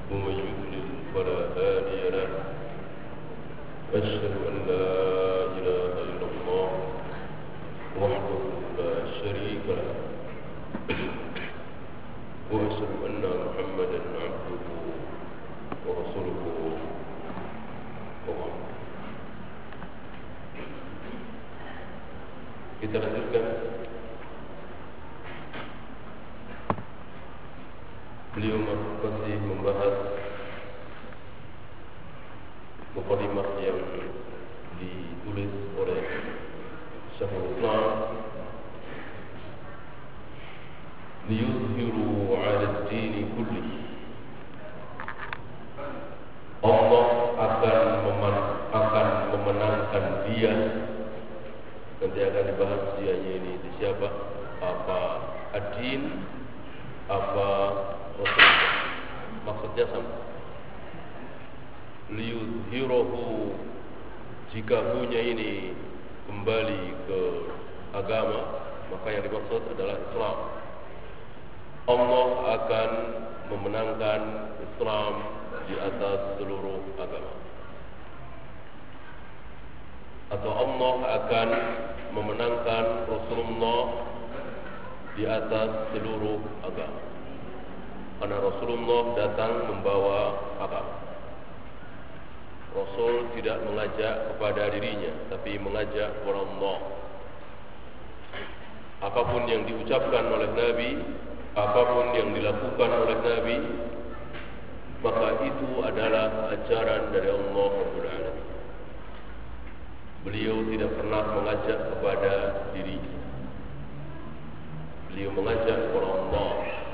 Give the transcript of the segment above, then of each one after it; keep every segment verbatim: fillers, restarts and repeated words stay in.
ومن يضلل فلا هادي له أشهد أن لا إله إلا الله وحده لا شريك له وأشهد أن محمدا عبده ورسوله وبعد. Kita lanjutkan beliau masih membahas mukadimah yang ditulis oleh Syekhul Islam liyuzhiru 'ala ad-din kulli. Allah akan memen akan memenangkan dia. Nanti akan dibahas dianya ini di siapa, apa ad-din, apa Rasulullah. Maksudnya sama. Liyuzhirahu, jika hunya ini kembali ke agama, maka yang dimaksud adalah Islam. Allah akan memenangkan Islam di atas seluruh agama, atau Allah akan memenangkan Rasulullah di atas seluruh agama, karena Rasulullah datang membawa agama. Rasul tidak mengajak kepada dirinya, tapi mengajak kepada Allah. Apapun yang diucapkan oleh Nabi, apapun yang dilakukan oleh Nabi, maka itu adalah ajaran dari Allah Rabbul Alamin. Beliau tidak pernah mengajak kepada dirinya. Beliau mengajak kepada Allah.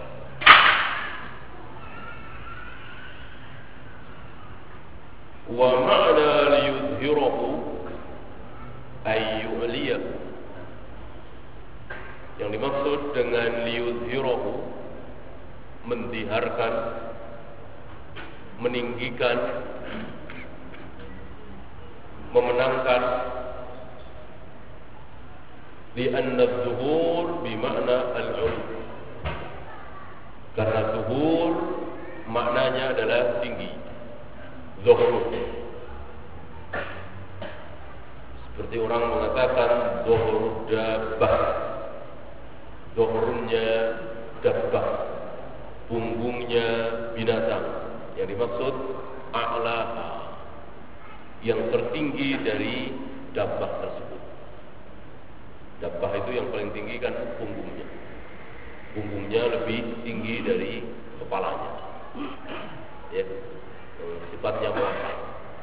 Wa ma'na liyuzhirahu ay yu'liyahu. Yang dimaksud dengan liyuzhirahu, mendiharkan, meninggikan, memenangkan. Lianna az-zuhur bimakna al-'ulu. Karena zuhur maknanya adalah tinggi. Zuhur, seperti orang mengatakan zuhur dabbah, zuhurnya dabbah, punggungnya binatang. Yang dimaksud a'laha, yang tertinggi dari dabbah tersebut. Dabbah itu yang paling tinggi kan punggungnya. Punggungnya lebih tinggi dari kepalanya. Ya, sifatnya melangkah.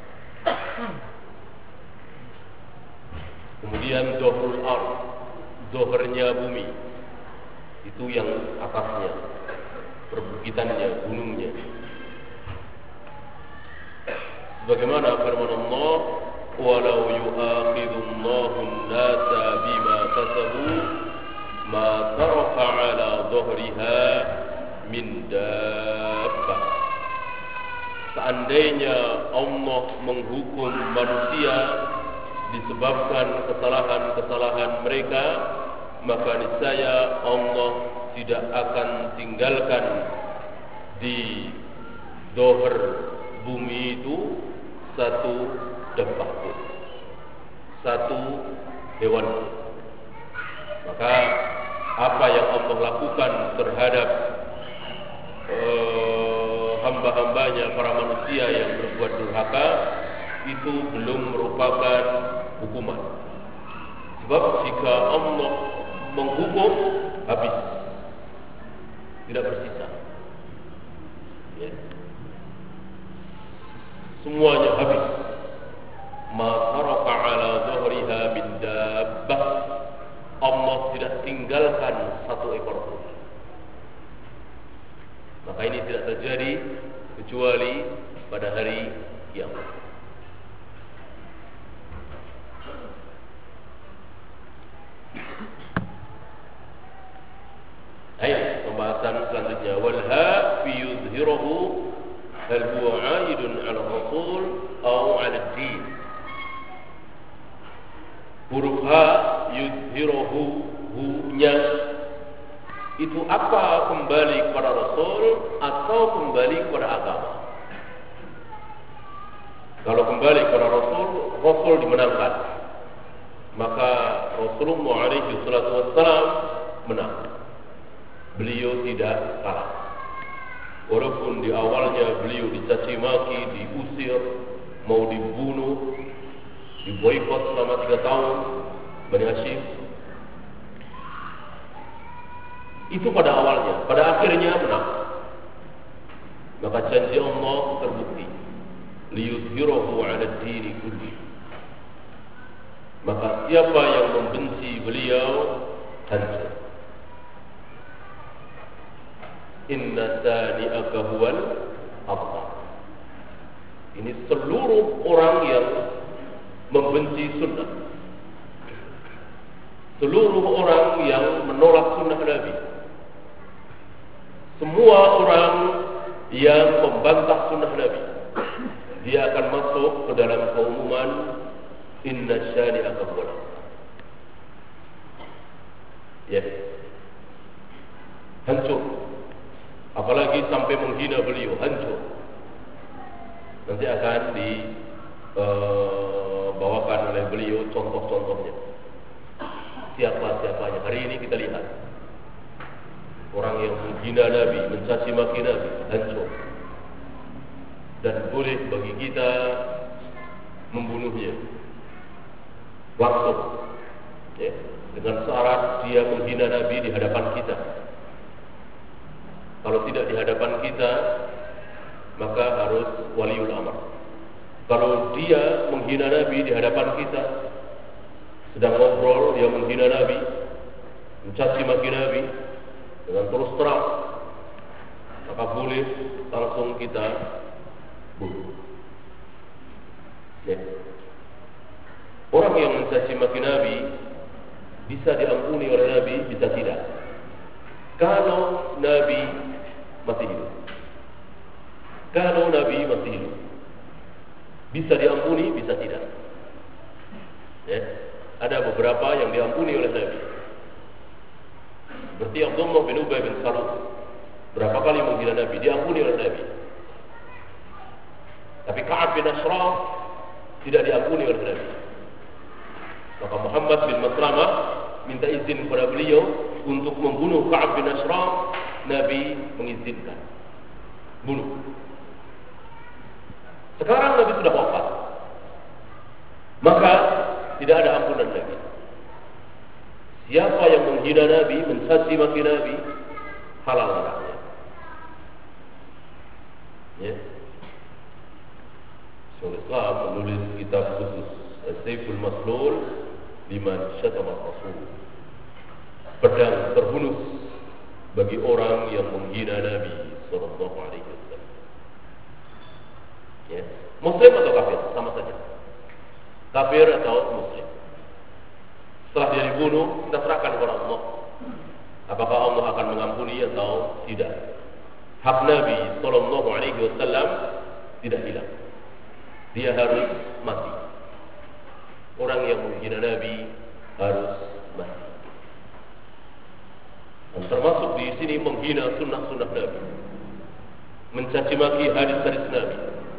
Kemudian zuhrul ard, zuhurnya bumi, itu yang atasnya, perbukitannya, gunungnya. Sebagaimana firman Allah, walau yu'akhidullahu an-nasa bima kasabu ma taraka 'ala dhuhriha min dabbah. Seandainya Allah menghukum manusia disebabkan kesalahan-kesalahan mereka, maka niscaya Allah tidak akan tinggalkan di zuhur bumi itu satu dabbah pun, satu hewan pun. Maka apa yang Allah lakukan terhadap uh, hamba-hambanya, para manusia yang berbuat durhaka, itu belum merupakan hukuman. Sebab jika Allah menghukum, habis, tidak bersisa, ya. Semuanya habis. Ma taraka 'ala dhuhriha min dabbah. Allah tidak tinggalkan satu ekor pun. Maka ini tidak terjadi kecuali pada hari kiamat. Ayat pembahasan selanjutnya, wal ha fi yuzhirahu hal huwa 'aidun 'ala rasul atau 'ala ad-din. Huruf ha yuzhirahu, hu-nya itu apa kembali kepada Rasul atau kembali kepada agama? Kalau kembali kepada Rasul, Rasul dimenangkan. Maka Rasulullah alaihi salatu wassalam menang. Beliau tidak kalah. Walaupun di awalnya beliau dicaci maki, diusir, mau dibunuh, diboikot selama tiga tahun, Bani Hashim. Itu pada awalnya, pada akhirnya menang. Maka janji Allah terbukti. Liyudhhirahu 'ala ad-dini kulli. Maka siapa yang membenci beliau hancur. Inna sani'aka huwal abtar. Ini seluruh orang yang membenci sunnah, seluruh orang yang menolak sunnah Nabi, semua orang yang membantah sunnah Nabi, dia akan masuk ke dalam keumuman inna syani'aka huwal abtar. Ya, hancur. Apalagi sampai menghina beliau, hancur. Nanti akan dibawakan uh, oleh beliau contoh-contohnya. Siapa-siapanya. Hari ini kita lihat orang yang menghina Nabi, mencaci maki Nabi, hancur. Dan boleh bagi kita membunuhnya langsung, ya, dengan syarat dia menghina Nabi di hadapan kita. Kalau tidak di hadapan kita, maka harus waliul amr. Kalau dia menghina Nabi di hadapan kita, sedang ngobrol dia menghina Nabi, mencaci maki Nabi dengan terus terang, maka boleh langsung kita bunuh. Ya. Orang yang mencaci maki Nabi bisa diampuni oleh Nabi, bisa tidak. Kalau Nabi masih hidup, kalau Nabi masih hidup, bisa diampuni, bisa tidak. Ya. Ada beberapa yang diampuni oleh Nabi, seperti Abdullah bin Ubay bin Salul. Berapa kali menghina Nabi, diampuni oleh Nabi. Tapi Ka'ab bin Ashraf tidak diampuni oleh Nabi. Maka Muhammad bin Maslamah minta izin kepada beliau untuk membunuh Ka'ab bin Ashraf. Nabi mengizinkan, bunuh. Sekarang Nabi sudah wafat, maka tidak ada ampunan lagi. Siapa yang menghina Nabi, mencaci maki Nabi, halal darahnya. Ya. Syaikhul Islam menulis kitab khusus As-Sayful Maslul liman syatama Rasul. Pedang terhunus bagi orang yang menghina Nabi sallallahu alaihi wasallam. Ya. Muslim atau kafir sama saja. Kafir atau muslim. Setelah dia dibunuh, kita serahkan kepada Allah. Apakah Allah akan mengampuni atau tidak? Hak Nabi sallallahu alaihi wasallam tidak hilang. Dia harus mati. Orang yang menghina Nabi harus mati. Dan termasuk di sini menghina sunnah-sunnah Nabi, mencaci maki hadis-hadis Nabi.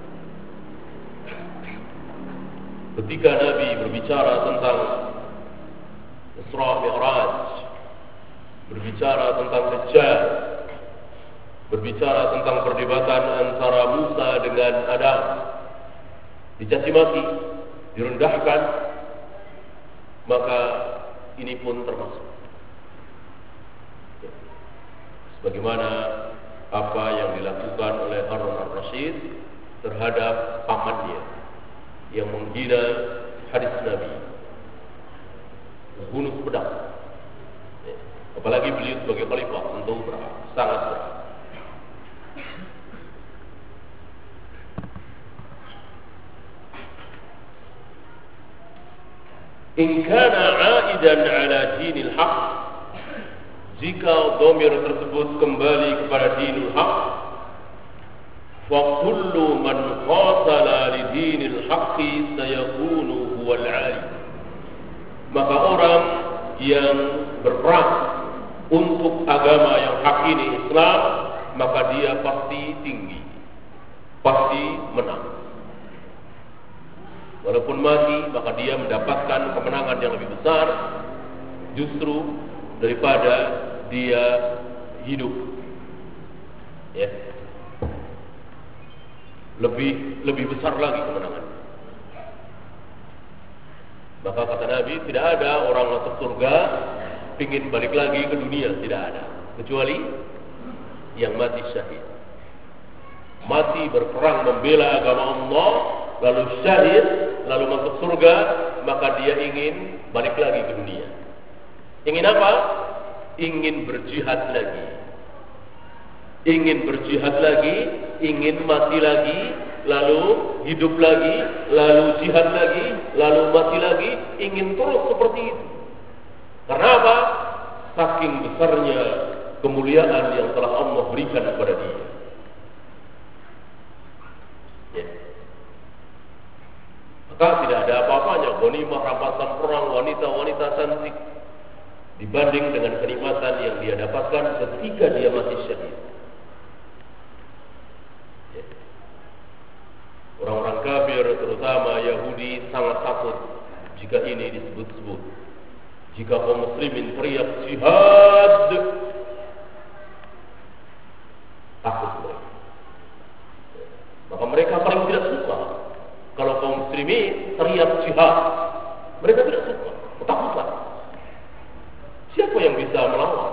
Ketika Nabi berbicara tentang Isra Mi'raj, berbicara tentang Dajjal, berbicara tentang perdebatan antara Musa dengan Adam, dicaci maki, direndahkan, maka ini pun termasuk. Sebagaimana apa yang dilakukan oleh Harun al-Rashid terhadap pamannya yang menghina hadis Nabi, bunuh pedang. Apalagi beliau sebagai khalifah, tentu berat, sangat berat. In kana 'aidan 'ala dinil haqq, jika dhamir tersebut kembali kepada dinul haqq, fa kullu man qatala li dinil haqqi sayakunu huwal 'ali. Maka orang yang berperang untuk agama yang hak ini, Islam, maka dia pasti tinggi, pasti menang. Walaupun mati, maka dia mendapatkan kemenangan yang lebih besar justru daripada dia hidup. Ya. Lebih lebih besar lagi kemenangan. Maka kata Nabi, tidak ada orang masuk surga ingin balik lagi ke dunia, tidak ada, kecuali yang mati syahid. Mati berperang membela agama Allah, lalu syahid, lalu masuk surga, maka dia ingin balik lagi ke dunia. Ingin apa? Ingin berjihad lagi. Ingin berjihad lagi, ingin mati lagi, lalu hidup lagi, lalu jihad lagi, lalu mati lagi, ingin terus seperti itu. Karena apa? Saking besarnya kemuliaan yang telah Allah berikan kepada dia. Ya. Maka tidak ada apa-apanya ghanimah, rampasan perang, wanita-wanita cantik dibanding dengan kenikmatan yang dia dapatkan ketika dia mati syahid. Ya. Orang-orang kafir, terutama Yahudi, sangat takut jika ini disebut-sebut. Jika kaum muslimin teriak jihad, takut mereka. Maka mereka paling tidak suka kalau kaum muslimin teriak jihad. Mereka tidak suka, ketakutan. Siapa yang bisa melawan?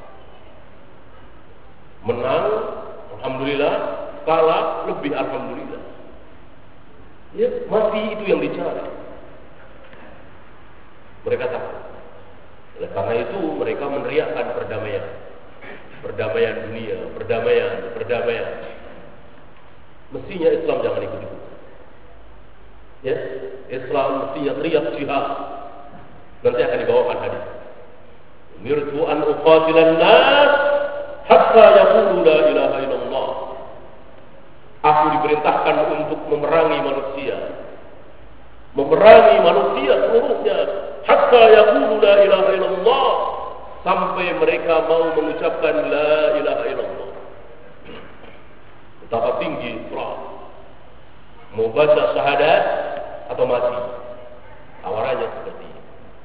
Menang, alhamdulillah. Kalah, lebih alhamdulillah. Ya, mati itu yang dicari. Mereka takut. Oleh karena itu mereka meneriakkan perdamaian, perdamaian dunia, perdamaian, perdamaian. Mestinya Islam jangan ikut-ikut. Ya, Islam mestinya teriak jihad. Nanti akan dibawakan hadis. Umirtu an uqatilan nas hatta yaqulu la ilaha illallah. Aku diperintahkan untuk memerangi manusia, memerangi manusia seluruhnya, hatta yaqulu la ilaha illallah, sampai mereka mau mengucapkan la ilaha illallah. Betapa tinggi Islam. Mau baca syahadat atau mati, tawarannya seperti ini.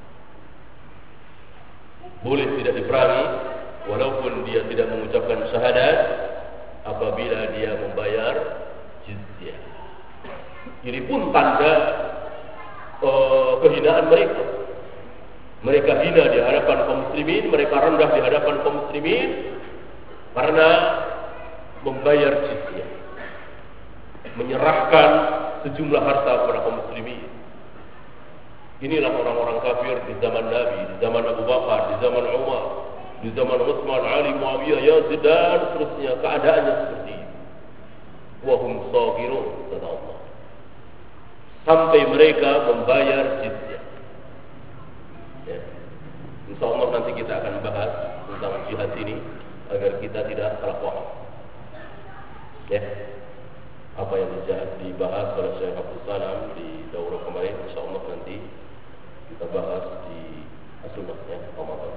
Boleh tidak diperangi walaupun dia tidak mengucapkan syahadat apabila dia membayar jizyah. Ini pun tanda uh, kehinaan mereka. Mereka hina di hadapan kaum muslimin, mereka rendah di hadapan kaum muslimin karena membayar jizyah, menyerahkan sejumlah harta kepada kaum muslimin. Inilah orang-orang kafir di zaman Nabi, di zaman Abu Bakar, di zaman Umar, di zaman Utsman, Ali, Muawiyah, Yazid dan seterusnya. Keadaannya seperti itu. Wa hum saghirun, kata Allah. Sampai mereka membayar jizyah. Ya. Insyaallah nanti kita akan bahas tentang jihad ini agar kita tidak salah paham. Ya. Apa yang dibahas oleh Syekh Abdul Salam di daurah kemarin, insyaallah nanti kita bahas di as-sunnahnya Ramadan.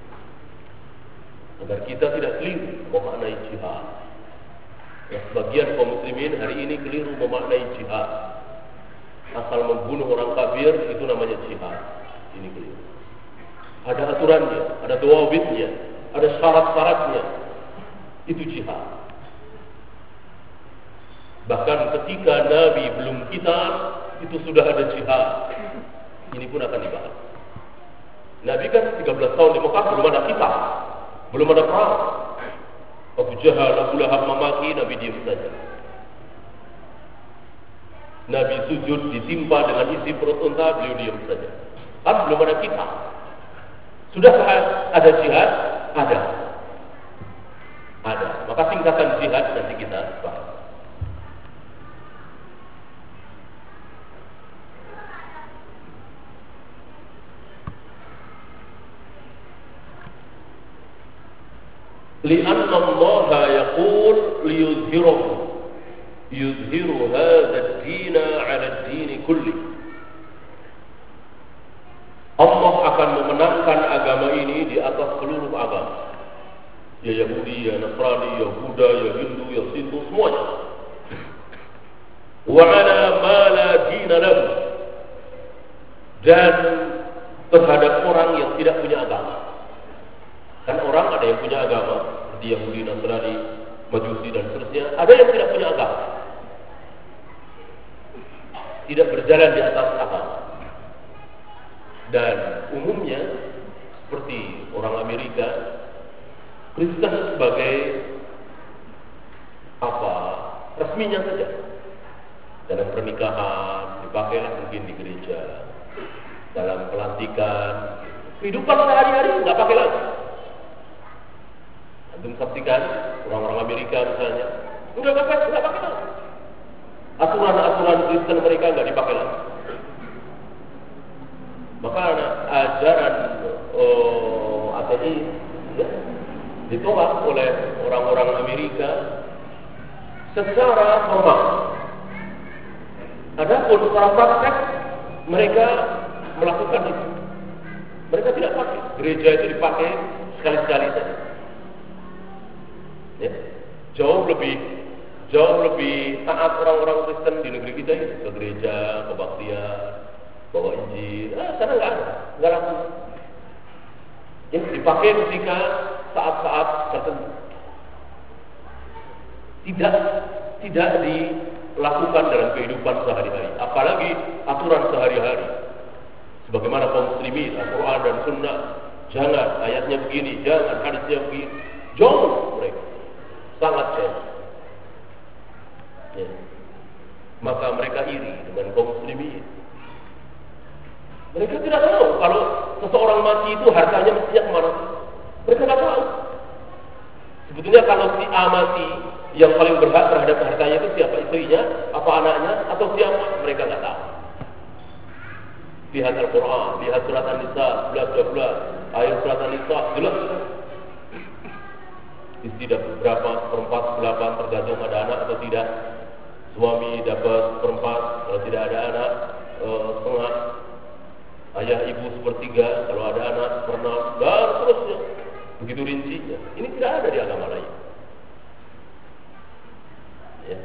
Agar kita tidak keliru memaknai jihad. Ya, sebagian kaum muslimin hari ini keliru memaknai jihad. Asal membunuh orang kafir itu namanya jihad. Ini keliru. Ada aturannya, ada dawabitnya, ada syarat-syaratnya. Itu jihad. Bahkan ketika Nabi belum kitab, itu sudah ada jihad. Ini pun akan dibahas. Nabi kan tiga belas tahun di Mekah belum ada kitab, belum ada perang. Abu Jahal, Abu Lahab memaki, Nabi diam saja. Nabi sujud ditimpa dengan isi perut unta, beliau diam saja. Kan belum ada kitab. Sudah ada jihad? Ada. Ada. Maka singkatan jihad nanti kita bahas. لأن الله يقول ليظهره يظهر هذا الدين على الدين كله. Allah akan memenangkan agama ini di atas seluruh agama. Ya Yahudi, ya Nasrani, ya Buddha, ya Hindu, ya Sintu, semuanya. Wa ala ma la dina lahu, dan terhadap orang yang tidak punya agama. Kan orang ada yang punya agama, seperti Yahudi, Nasrani, Majusi dan seterusnya. Ada yang tidak punya agama, tidak berjalan di atas agama. Dan umumnya seperti orang Amerika, Kristen sebagai apa? Resminya saja. Dalam pernikahan dipakailah mungkin di gereja. Dalam pelantikan, kehidupan sehari-hari nggak pakai lagi. Antum saksikan orang-orang Amerika misalnya, nggak pakai, nggak pakai lagi. Aturan-aturan Kristen mereka nggak dipakai lagi. Maka ajaran oh, ateis ya, ditolak oleh orang-orang Amerika secara formal. Adapun secara praktek mereka melakukan itu. Mereka tidak pakai. Gereja itu dipakai sekali-sekali saja. Ya. Jauh lebih jauh lebih taat orang-orang Kristen di negeri kita ini, ke gereja, kebaktian, bawa Injil. Ah, sana nggak ada, nggak laku. Ya, dipakai ketika saat-saat tertentu. Tidak tidak dilakukan dalam kehidupan sehari-hari, apalagi aturan sehari-hari. Sebagaimana kaum muslimin, Al-Quran dan Sunnah, jangan ayatnya begini, jangan hadisnya begini, jauh mereka, sangat jauh. Ya. Maka mereka iri dengan kaum muslimin. Mereka tidak tahu kalau seseorang mati itu hartanya mestinya kemana. Mereka tidak tahu. Sebetulnya kalau si A mati, yang paling berhak terhadap hartanya itu siapa? Istrinya, apa anaknya, atau siapa? Mereka tidak tahu. Lihat Al-Quran, lihat surat An-Nisa sebelas dua belas, ayat surat An-Nisa jelas. Istri dapat berapa, seperempat, delapan, tergantung ada anak atau tidak. Suami dapat seperempat, kalau tidak ada anak, eh, setengah. Ayah ibu sepertiga, kalau ada anak seperenam, dan seterusnya. Begitu rincinya. Ini tidak ada di agama lain. Ya.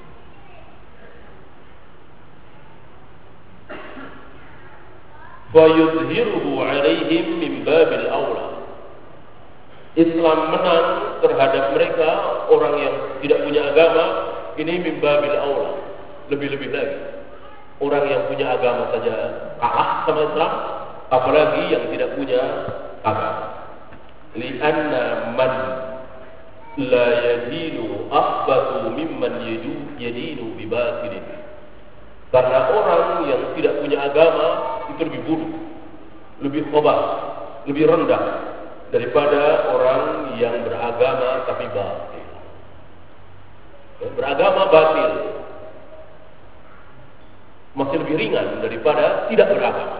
Fayudhiruhu alaihim min babil aula. Islam menang terhadap mereka, orang yang tidak punya agama, ini min babil aula. Lebih-lebih lagi. Orang yang punya agama saja kalah sama Islam, apalagi yang tidak punya agama. Lianna man la yadinu akhbatu mimman yadinu bibatilin. Karena orang yang tidak punya agama itu lebih buruk, lebih khobar, lebih rendah daripada orang yang beragama tapi batil. Beragama batil masih lebih ringan daripada tidak beragama.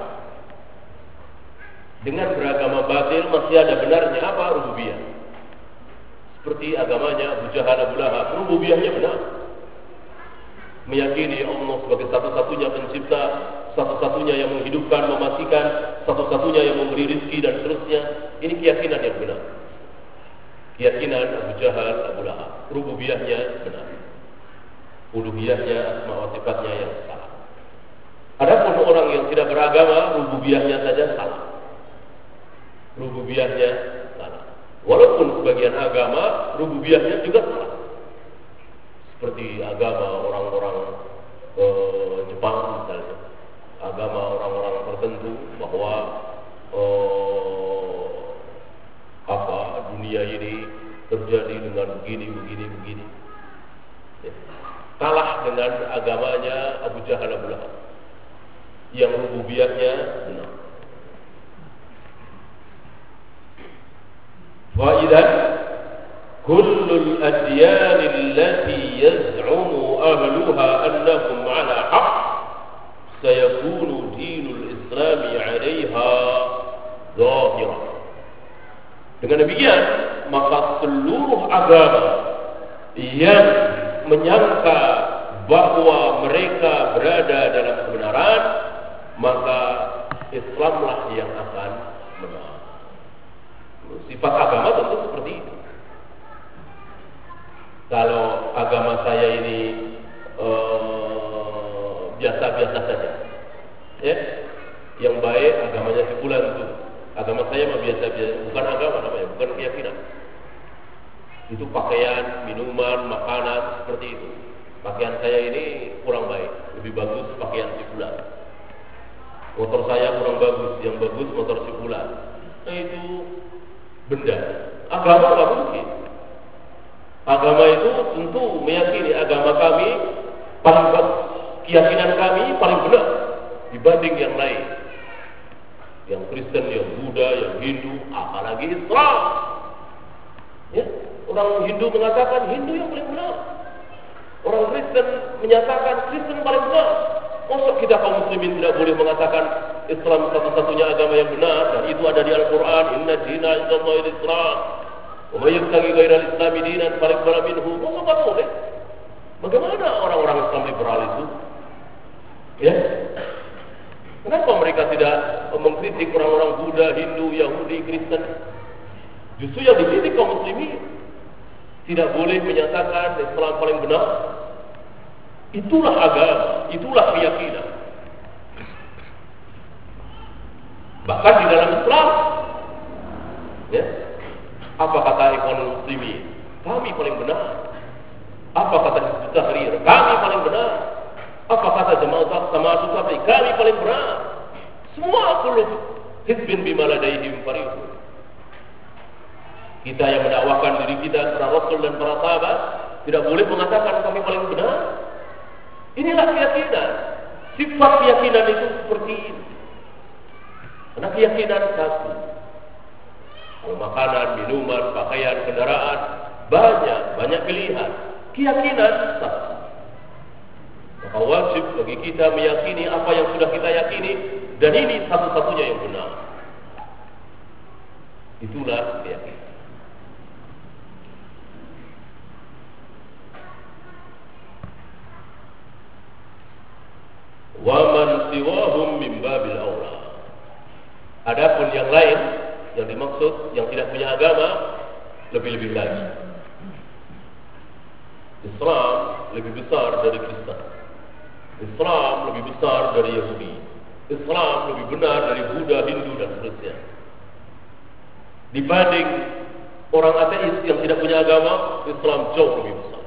Dengan beragama batil masih ada benarnya apa? Rububiyah. Seperti agamanya Abu Jahal, Abu Lahab, rububiyahnya benar. Meyakini Allah sebagai satu-satunya pencipta, satu-satunya yang menghidupkan, mematikan, satu-satunya yang memberi rezeki dan seterusnya. Ini keyakinan yang benar. Keyakinan Abu Jahal, Abu Lahab, rububiyahnya benar. Uluhiyahnya, asma wa sifatnya yang salah. Adapun orang yang tidak beragama, rububiyahnya saja salah. Rububiyahnya salah. Walaupun sebagian agama, rububiyahnya juga salah. Seperti agama orang-orang eh, Jepang misalnya, agama orang-orang tertentu bahwa eh, apa dunia ini terjadi dengan begini, begini, begini. Ya. Kalah dengan agamanya Abu Jahal, Abu Lahab, yang rububiyahnya benar. Fa'idan kullul adyan allati yaz'umu ahluha annahum 'ala haqq sayakunu dinul islami 'alayha zahira. Dengan demikian, maka seluruh agama yang menyangka bahwa mereka berada dalam kebenaran, maka Islamlah yang akan menang. Sifat agama tentu seperti itu. Kalau agama saya ini biasa-biasa uh, saja, ya, yang pakaian, minuman, makanan, seperti itu. Pakaian saya ini kurang baik, lebih bagus pakaian si fulan. Motor saya kurang bagus, yang bagus motor si fulan. Nah itu benda. Agama nggak mungkin. Agama itu tentu meyakini agama kami paling bagus, keyakinan kami paling benar dibanding yang lain. Yang Kristen, yang Buddha, yang Hindu, apalagi Islam. Ya, orang Hindu mengatakan Hindu yang paling benar. Orang Kristen menyatakan Kristen paling benar. Maksud kita kaum muslimin tidak boleh mengatakan Islam satu-satunya agama yang benar, dan itu ada di Al-Quran. Inna dina indallahil Islam. Wa may yabtaghi ghairal islami dinan falyaqbal minhu. Maksud tak boleh. Bagaimana orang-orang Islam liberal itu? Ya. Kenapa mereka tidak mengkritik orang-orang Buddha, Hindu, Yahudi, Kristen? Justru yang dikritik kaum muslimin. Tidak boleh menyatakan Islam paling benar. Itulah agama, itulah keyakinan. Bahkan di dalam Islam, ya, apa kata ekonomi muslimin? Kami paling benar. Apa kata Hizbut Tahrir? Kami paling benar. Apa kata Jamaah Sama'atul Tabligh? Kami paling benar. Semua kullu hizbin bima ladaihim farihun. Kita yang mendakwakan diri kita kepada Rasul dan para sahabat tidak boleh mengatakan kami paling benar. Inilah keyakinan. Sifat keyakinan itu seperti ini. Karena keyakinan satu. Makanan, minuman, pakaian, kendaraan, banyak, banyak pilihan. Keyakinan satu. Maka wajib bagi kita meyakini apa yang sudah kita yakini, dan ini satu-satunya yang benar. Itulah keyakinan. Wa man siwahum min babil aula. Adapun yang lain yang dimaksud yang tidak punya agama, lebih-lebih lagi. Islam lebih besar dari Kristen. Islam lebih besar dari Yahudi. Islam lebih benar dari Buddha, Hindu dan seterusnya. Dibanding orang ateis yang tidak punya agama, Islam jauh lebih besar.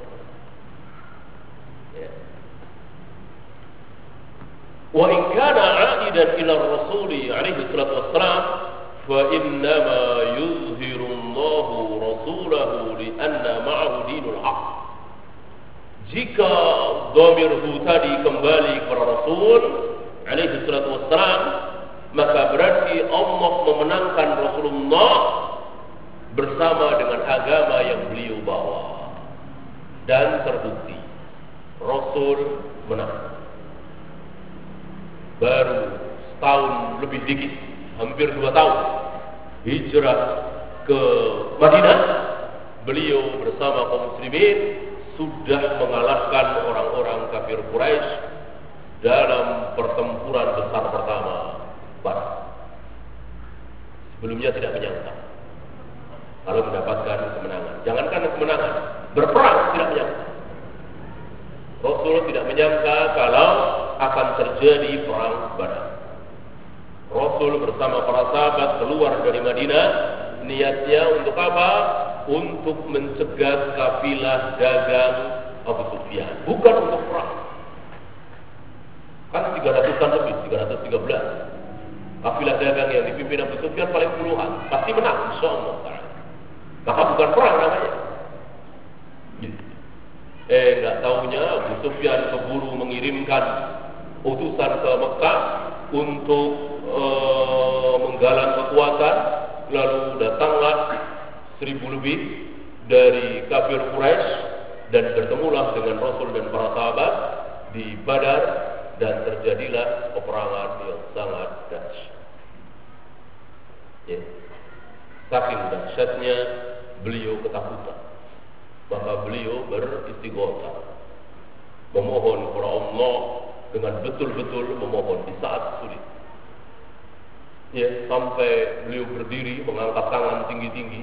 Wa in kana 'aidan ila ar-rasul alaihi salatu wassalam fa inna ma yuzhiru Allahu rasulahu li anna ma'ahu dinul haq. Jika dhamirhu tadi kembali kepada Rasul alaihi salatu wassalam, maka berarti Allah memenangkan Rasulullah bersama dengan agama yang beliau bawa, dan terbukti Rasul menang. Baru setahun lebih dikit, hampir dua tahun hijrah ke Madinah, beliau bersama kaum muslimin sudah mengalahkan orang-orang kafir Quraisy dalam pertempuran besar pertama Badar. Sebelumnya tidak menyangka kalau mendapatkan kemenangan. Jangankan kemenangan, berperang tidak menyangka. Rasul tidak menyangka kalau akan terjadi perang Badar. Rasul bersama para sahabat keluar dari Madinah, niatnya untuk apa? Untuk mencegah kafilah dagang Abu Sufyan, bukan untuk perang. Kan tiga ratusan lebih, tiga ratus tiga belas kafilah dagang yang dipimpin Abu Sufyan paling puluhan, pasti menang insyaallah. Maka bukan perang namanya. Eh, enggak taunya Abu Sufyan keburu mengirimkan utusan ke Mekah untuk uh, menggalang kekuatan, lalu datanglah seribu lebih dari kafir Quraisy dan bertemulah dengan Rasul dan para sahabat di Badar, dan terjadilah peperangan yang sangat dahsyat. Ya. Saking dahsyatnya beliau ketakutan, maka beliau beristighotsah, memohon kepada Allah dengan betul-betul memohon di saat sulit. Ya, sampai beliau berdiri mengangkat tangan tinggi-tinggi.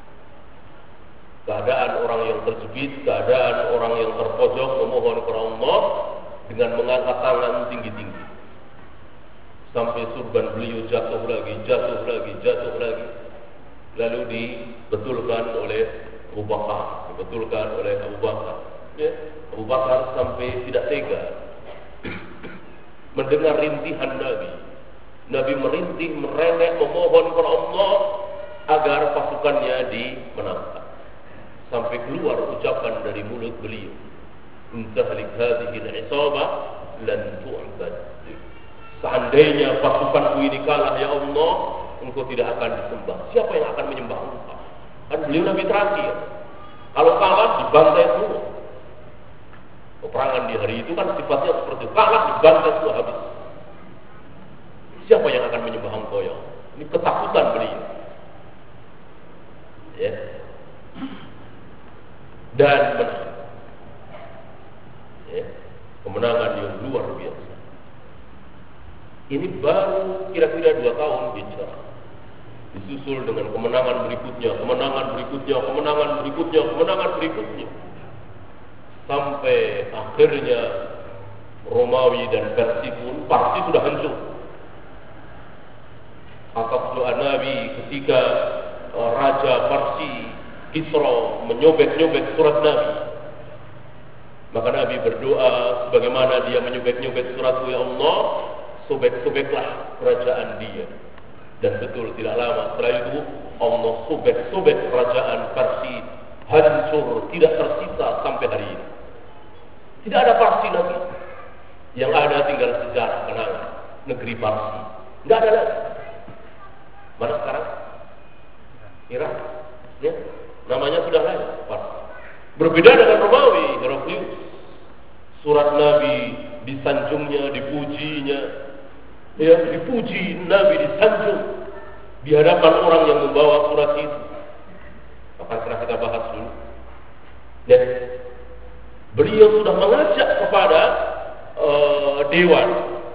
Keadaan orang yang terjepit, keadaan orang yang terpojok memohon kepada Allah dengan mengangkat tangan tinggi-tinggi. Sampai surban beliau jatuh lagi, jatuh lagi, jatuh lagi. Lalu dibetulkan oleh Abu Bakar, dibetulkan oleh Abu Bakar. Ya, Abu Bakar sampai tidak tega mendengar rintihan Nabi. Nabi merintih, merengek, memohon kepada Allah agar pasukannya dimenangkan. Sampai keluar ucapan dari mulut beliau, "Intahlik hadhihi al-'isabah lan tu'bad." Seandainya pasukanku ini kalah, ya Allah, engkau tidak akan disembah. Siapa yang akan menyembah engkau? Kan beliau Nabi terakhir. Kalau kalah, dibantai semua. Peperangan di hari itu kan sifatnya seperti itu. Kalah, dibantai semua habis. Siapa yang akan menyembah engkau, ya? Ini ketakutan beliau. Ya. Dan menang. Ya. Kemenangan yang luar biasa. Ini baru kira-kira dua tahun hijrah. Disusul dengan kemenangan berikutnya, kemenangan berikutnya, kemenangan berikutnya, kemenangan berikutnya. Sampai akhirnya Romawi dan Persia pun, Parsi sudah hancur. Atas doa Nabi ketika uh, Raja Parsi Kisra menyobek-nyobek surat Nabi, maka Nabi berdoa sebagaimana dia menyobek-nyobek suratku, ya Allah, sobek-sobeklah kerajaan dia. Dan betul tidak lama setelah itu Allah sobek-sobek kerajaan Parsi, hancur, tidak tersisa sampai hari ini. Tidak ada Parsi lagi. Yang ada tinggal sejarah kenangan negeri Parsi. Tidak ada lagi. Mana sekarang? Irak. Ya, namanya sudah lain, Parsi. Berbeda dengan Romawi, Heraklius. Surat Nabi disanjungnya, dipujinya. Ya, dipuji Nabi, disanjung di hadapan orang yang membawa surat itu. Akan pernah kita bahas dulu. Ya, beliau sudah mengajak kepada uh, dewan.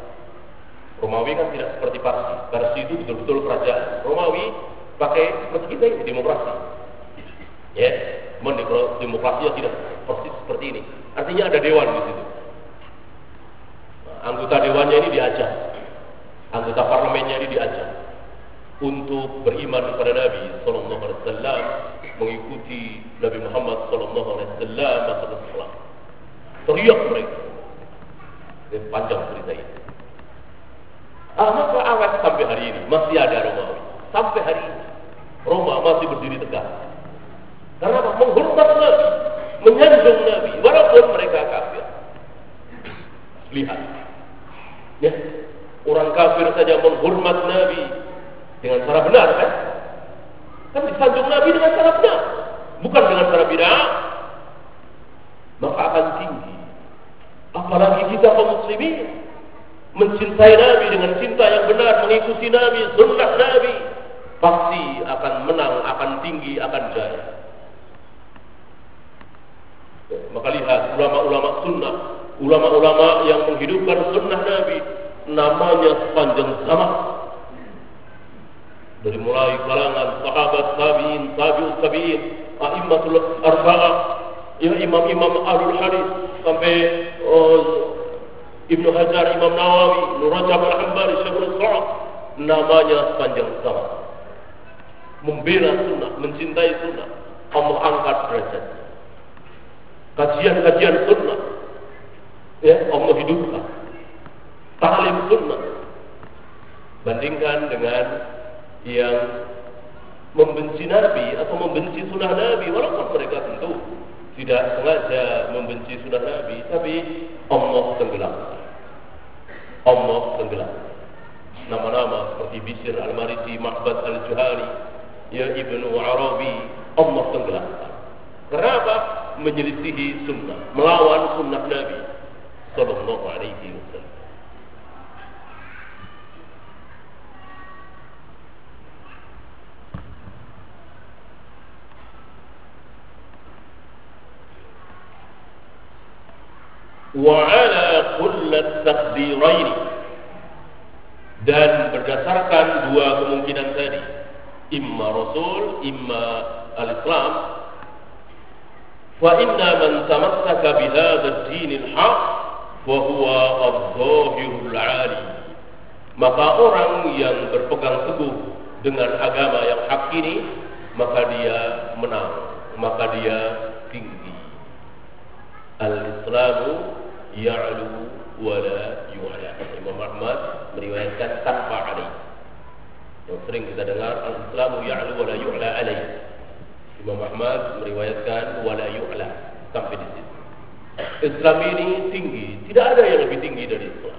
Romawi kan tidak seperti Parsi. Parsi itu betul-betul kerajaan. Romawi pakai seperti kita ini, demokrasi. Ya, memang demokrasinya tidak persis seperti ini. Artinya ada dewan di situ. Nah, anggota dewannya ini diajak. Anggota parlemennya ini diajak untuk beriman kepada Nabi Sallallahu Alaihi Wasallam, mengikuti Nabi Muhammad Sallallahu Alaihi Wasallam masa Islam. Teriak mereka. Ini panjang cerita ini. Ah, maka awet sampai hari ini masih ada Romawi. Sampai hari ini Roma masih berdiri tegak. Karena apa? Menghormat Nabi, menyanjung Nabi, walaupun mereka kafir. Lihat, ya. Orang kafir saja menghormat Nabi dengan cara benar, kan? Kan disanjung Nabi dengan cara benar, bukan dengan cara bid'ah. Maka akan tinggi. Apalagi kita kaum muslimin mencintai Nabi dengan cinta yang benar, mengikuti Nabi, sunnah Nabi, pasti akan menang, akan tinggi, akan jaya. Maka lihat ulama-ulama sunnah, ulama-ulama yang menghidupkan sunnah Nabi, namanya sepanjang zaman, dari mulai kalangan sahabat, tabi'in, tabi'ut tabi'in, a'immatul arba'ah, ya, imam-imam ahlul hadis, sampai uh, Ibnu Hajar, Imam Nawawi, Nur Rajab Al-Hambali, Syekhul Islam, namanya sepanjang zaman. Membela sunnah, mencintai sunnah, Allah angkat derajatnya. Kajian-kajian sunnah, ya, Allah hidupkan. Ta'lim sunnah. Bandingkan dengan yang membenci Nabi atau membenci sunnah Nabi, walaupun mereka tentu tidak sengaja membenci sunnah Nabi, tapi Allah tenggelamkan. Allah tenggelamkan. Nama-nama seperti Bishr Al-Marisi, Ma'bad Al-Juhani, ya, Ibnu Arabi, Allah tenggelamkan. Kenapa? Menyelisihi sunnah, melawan sunnah Nabi Sallallahu Alaihi Wasallam. وعلى كل التقديرين, dan berdasarkan dua kemungkinan tadi, imma Rasul, imma al-Islam, fa inna man tamassaka bihadha ad-din al-haq fa huwa adh-dhahirul 'ali. Maka orang yang berpegang teguh dengan agama yang hak ini, maka dia menang, maka dia tinggi. Al-Islamu ya'lu wa la yu'la. Imam Ahmad meriwayatkan tanpa alai. Yang sering kita dengar al-Islamu ya'lu wa la yu'la alai. Imam Ahmad meriwayatkan wa la yu'la sampai di situ. Islam ini tinggi, tidak ada yang lebih tinggi dari Islam.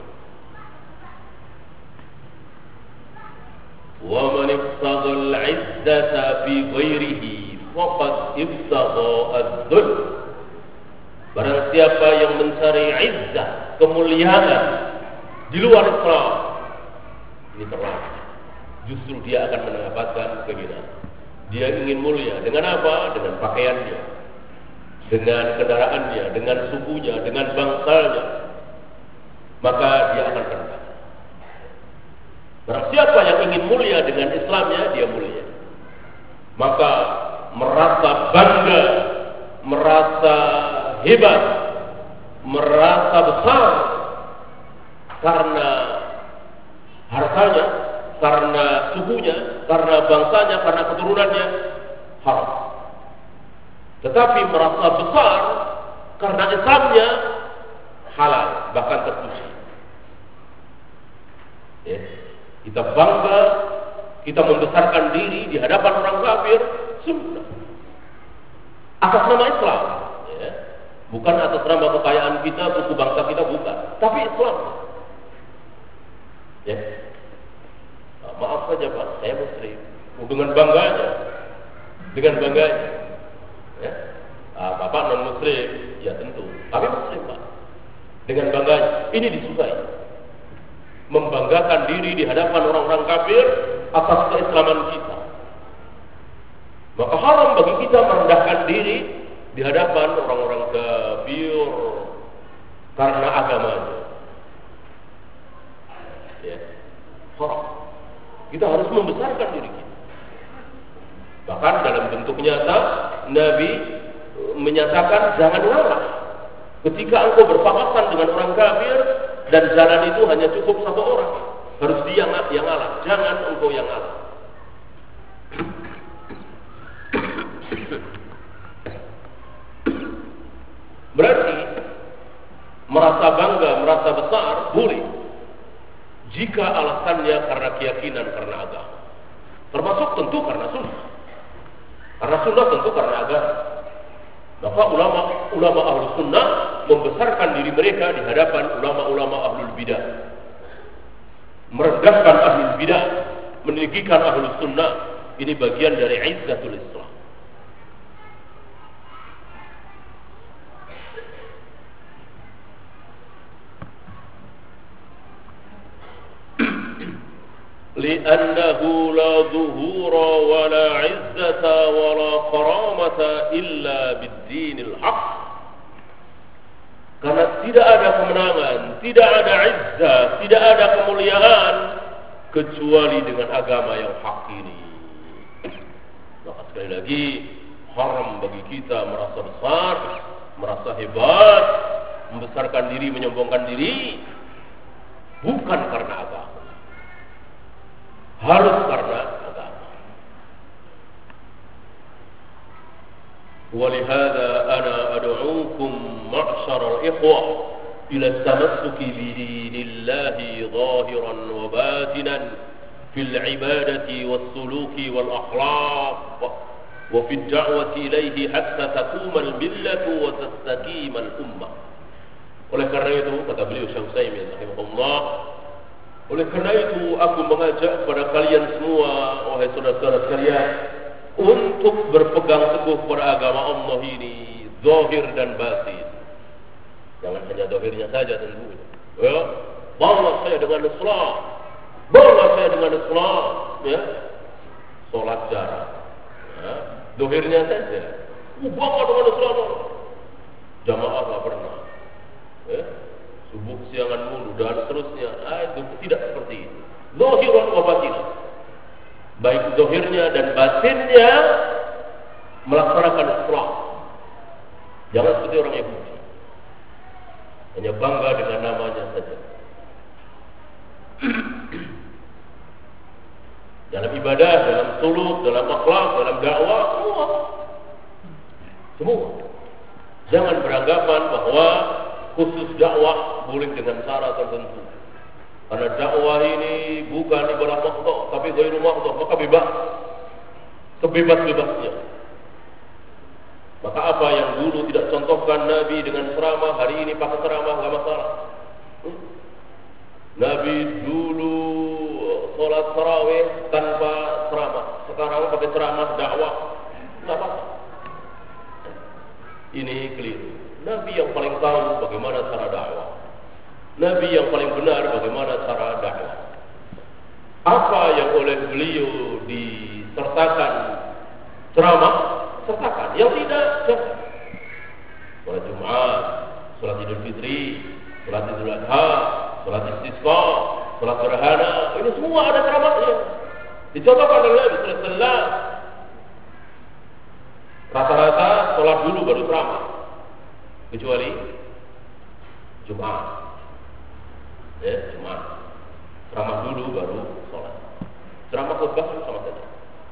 Wa man ibtagha al-'izzata fi ghairihi faqad ibtagha ad-dhull. Barang siapa yang mencari izzah, kemuliaan di luar Islam, ini terlalu. Justru dia akan mendapatkan kehinaan. Dia ingin mulia dengan apa? Dengan pakaiannya, dengan kendaraannya, dengan sukunya, dengan bangsanya, maka dia akan rendah. Barang siapa yang ingin mulia dengan Islamnya, dia mulia. Maka merasa bangga, merasa hebat, merasa besar karena hartanya, karena sukunya, karena bangsanya, karena keturunannya, haram. Tetapi merasa besar karena Islamnya halal, bahkan terpuji. Ya. Kita bangga, kita membesarkan diri di hadapan orang kafir, sunnah. Atas nama Islam, ya. Bukan atas nama kekayaan kita, suku bangsa kita, bukan. Tapi Islam. Ya. Nah, maaf saja Pak, saya Muslim. Dengan bangganya, dengan bangganya. Ya. Nah, Bapak non Muslim, ya tentu. Tapi Muslim Pak. Dengan bangganya, ini disukai. Membanggakan diri di hadapan orang-orang kafir atas keislaman kita. Maka haram bagi kita merendahkan diri di hadapan orang-orang kafir karena agamanya. Ya, haram. Kita harus membesarkan diri kita. Bahkan dalam bentuk nyata, Nabi menyatakan jangan ngalah. Ketika engkau berpapasan dengan orang kafir dan jalan itu hanya cukup satu orang, harus dia yang ngalah, jangan engkau yang ngalah. Berarti merasa bangga, merasa besar boleh jika alasannya karena keyakinan, karena agama. Termasuk tentu karena sunnah. Karena sunnah tentu karena agama. Maka ulama ulama ahlu sunnah membesarkan diri mereka di hadapan ulama-ulama ahlul bidah, merendahkan ahlul bidah, meninggikan ahlu sunnah. Ini bagian dari izzatul Islam. لأنه لا ظهور ولا عزة ولا كرامة إلا بالدين الحق. Karena tidak ada kemenangan, tidak ada izzah, tidak ada kemuliaan kecuali dengan agama yang hak ini. Maka sekali lagi haram bagi kita merasa besar, merasa hebat, membesarkan diri, menyombongkan diri, bukan karena agama. Harus karena agama. Walihada ana ad'uukum ma'syaral ikhwah ila tamassuki bidinillahi zahiran wa batinan fil ibadati was suluki wal akhlaq wa fid da'wati ilayhi hatta taquma al millatu wa tastaqima al ummah. Oleh karena itu kata beliau Syekh Utsaimin rahimahullah, oleh karena itu aku mengajak kepada kalian semua, wahai saudara-saudara sekalian, untuk berpegang teguh pada agama Allah ini, zahir dan batin. Jangan hanya zahirnya saja tentu. Ya, bangga saya dengan Islam, bangga saya dengan Islam, ya, solat jarang, ya, zahirnya saja. Bangga dengan Islam, jamaah tak pernah. Ya. Subuh siangan mulu dan seterusnya. Ah, itu tidak seperti itu. Zahiran wa batin. Baik zahirnya dan batinnya melaksanakan Islam. Jangan seperti orang Yahudi, hanya bangga dengan namanya saja. Dalam ibadah, dalam suluk, dalam akhlak, dalam dakwah, semua Semua. Jangan beranggapan bahwa khusus dakwah boleh dengan cara tertentu. Karena dakwah ini bukan ibadah makhluk, tapi ghairu makhluk, maka bebas. Sebebas-bebasnya. Maka apa yang dulu tidak contohkan Nabi dengan ceramah, hari ini pakai ceramah, enggak masalah. Hmm? Nabi dulu sholat tarawih tanpa ceramah, sekarang pakai ceramah dakwah, enggak apa-apa. Ini keliru. Nabi yang paling tahu bagaimana cara dakwah. Nabi yang paling benar bagaimana cara dakwah. Apa yang oleh beliau disertakan ceramah, sertakan. Yang tidak, jangan. Sholat Jumat, sholat Idul Fitri, sholat Idul Adha, sholat Istisqa, sholat Gerhana, ini semua ada ceramahnya. Dicontohkan oleh Nabi sallallahu alaihi wasallam. Rata-rata sholat dulu baru ceramah, kecuali Jumat. Ya, Jumat. Ceramah dulu baru sholat. Ceramah khutbah sama saja.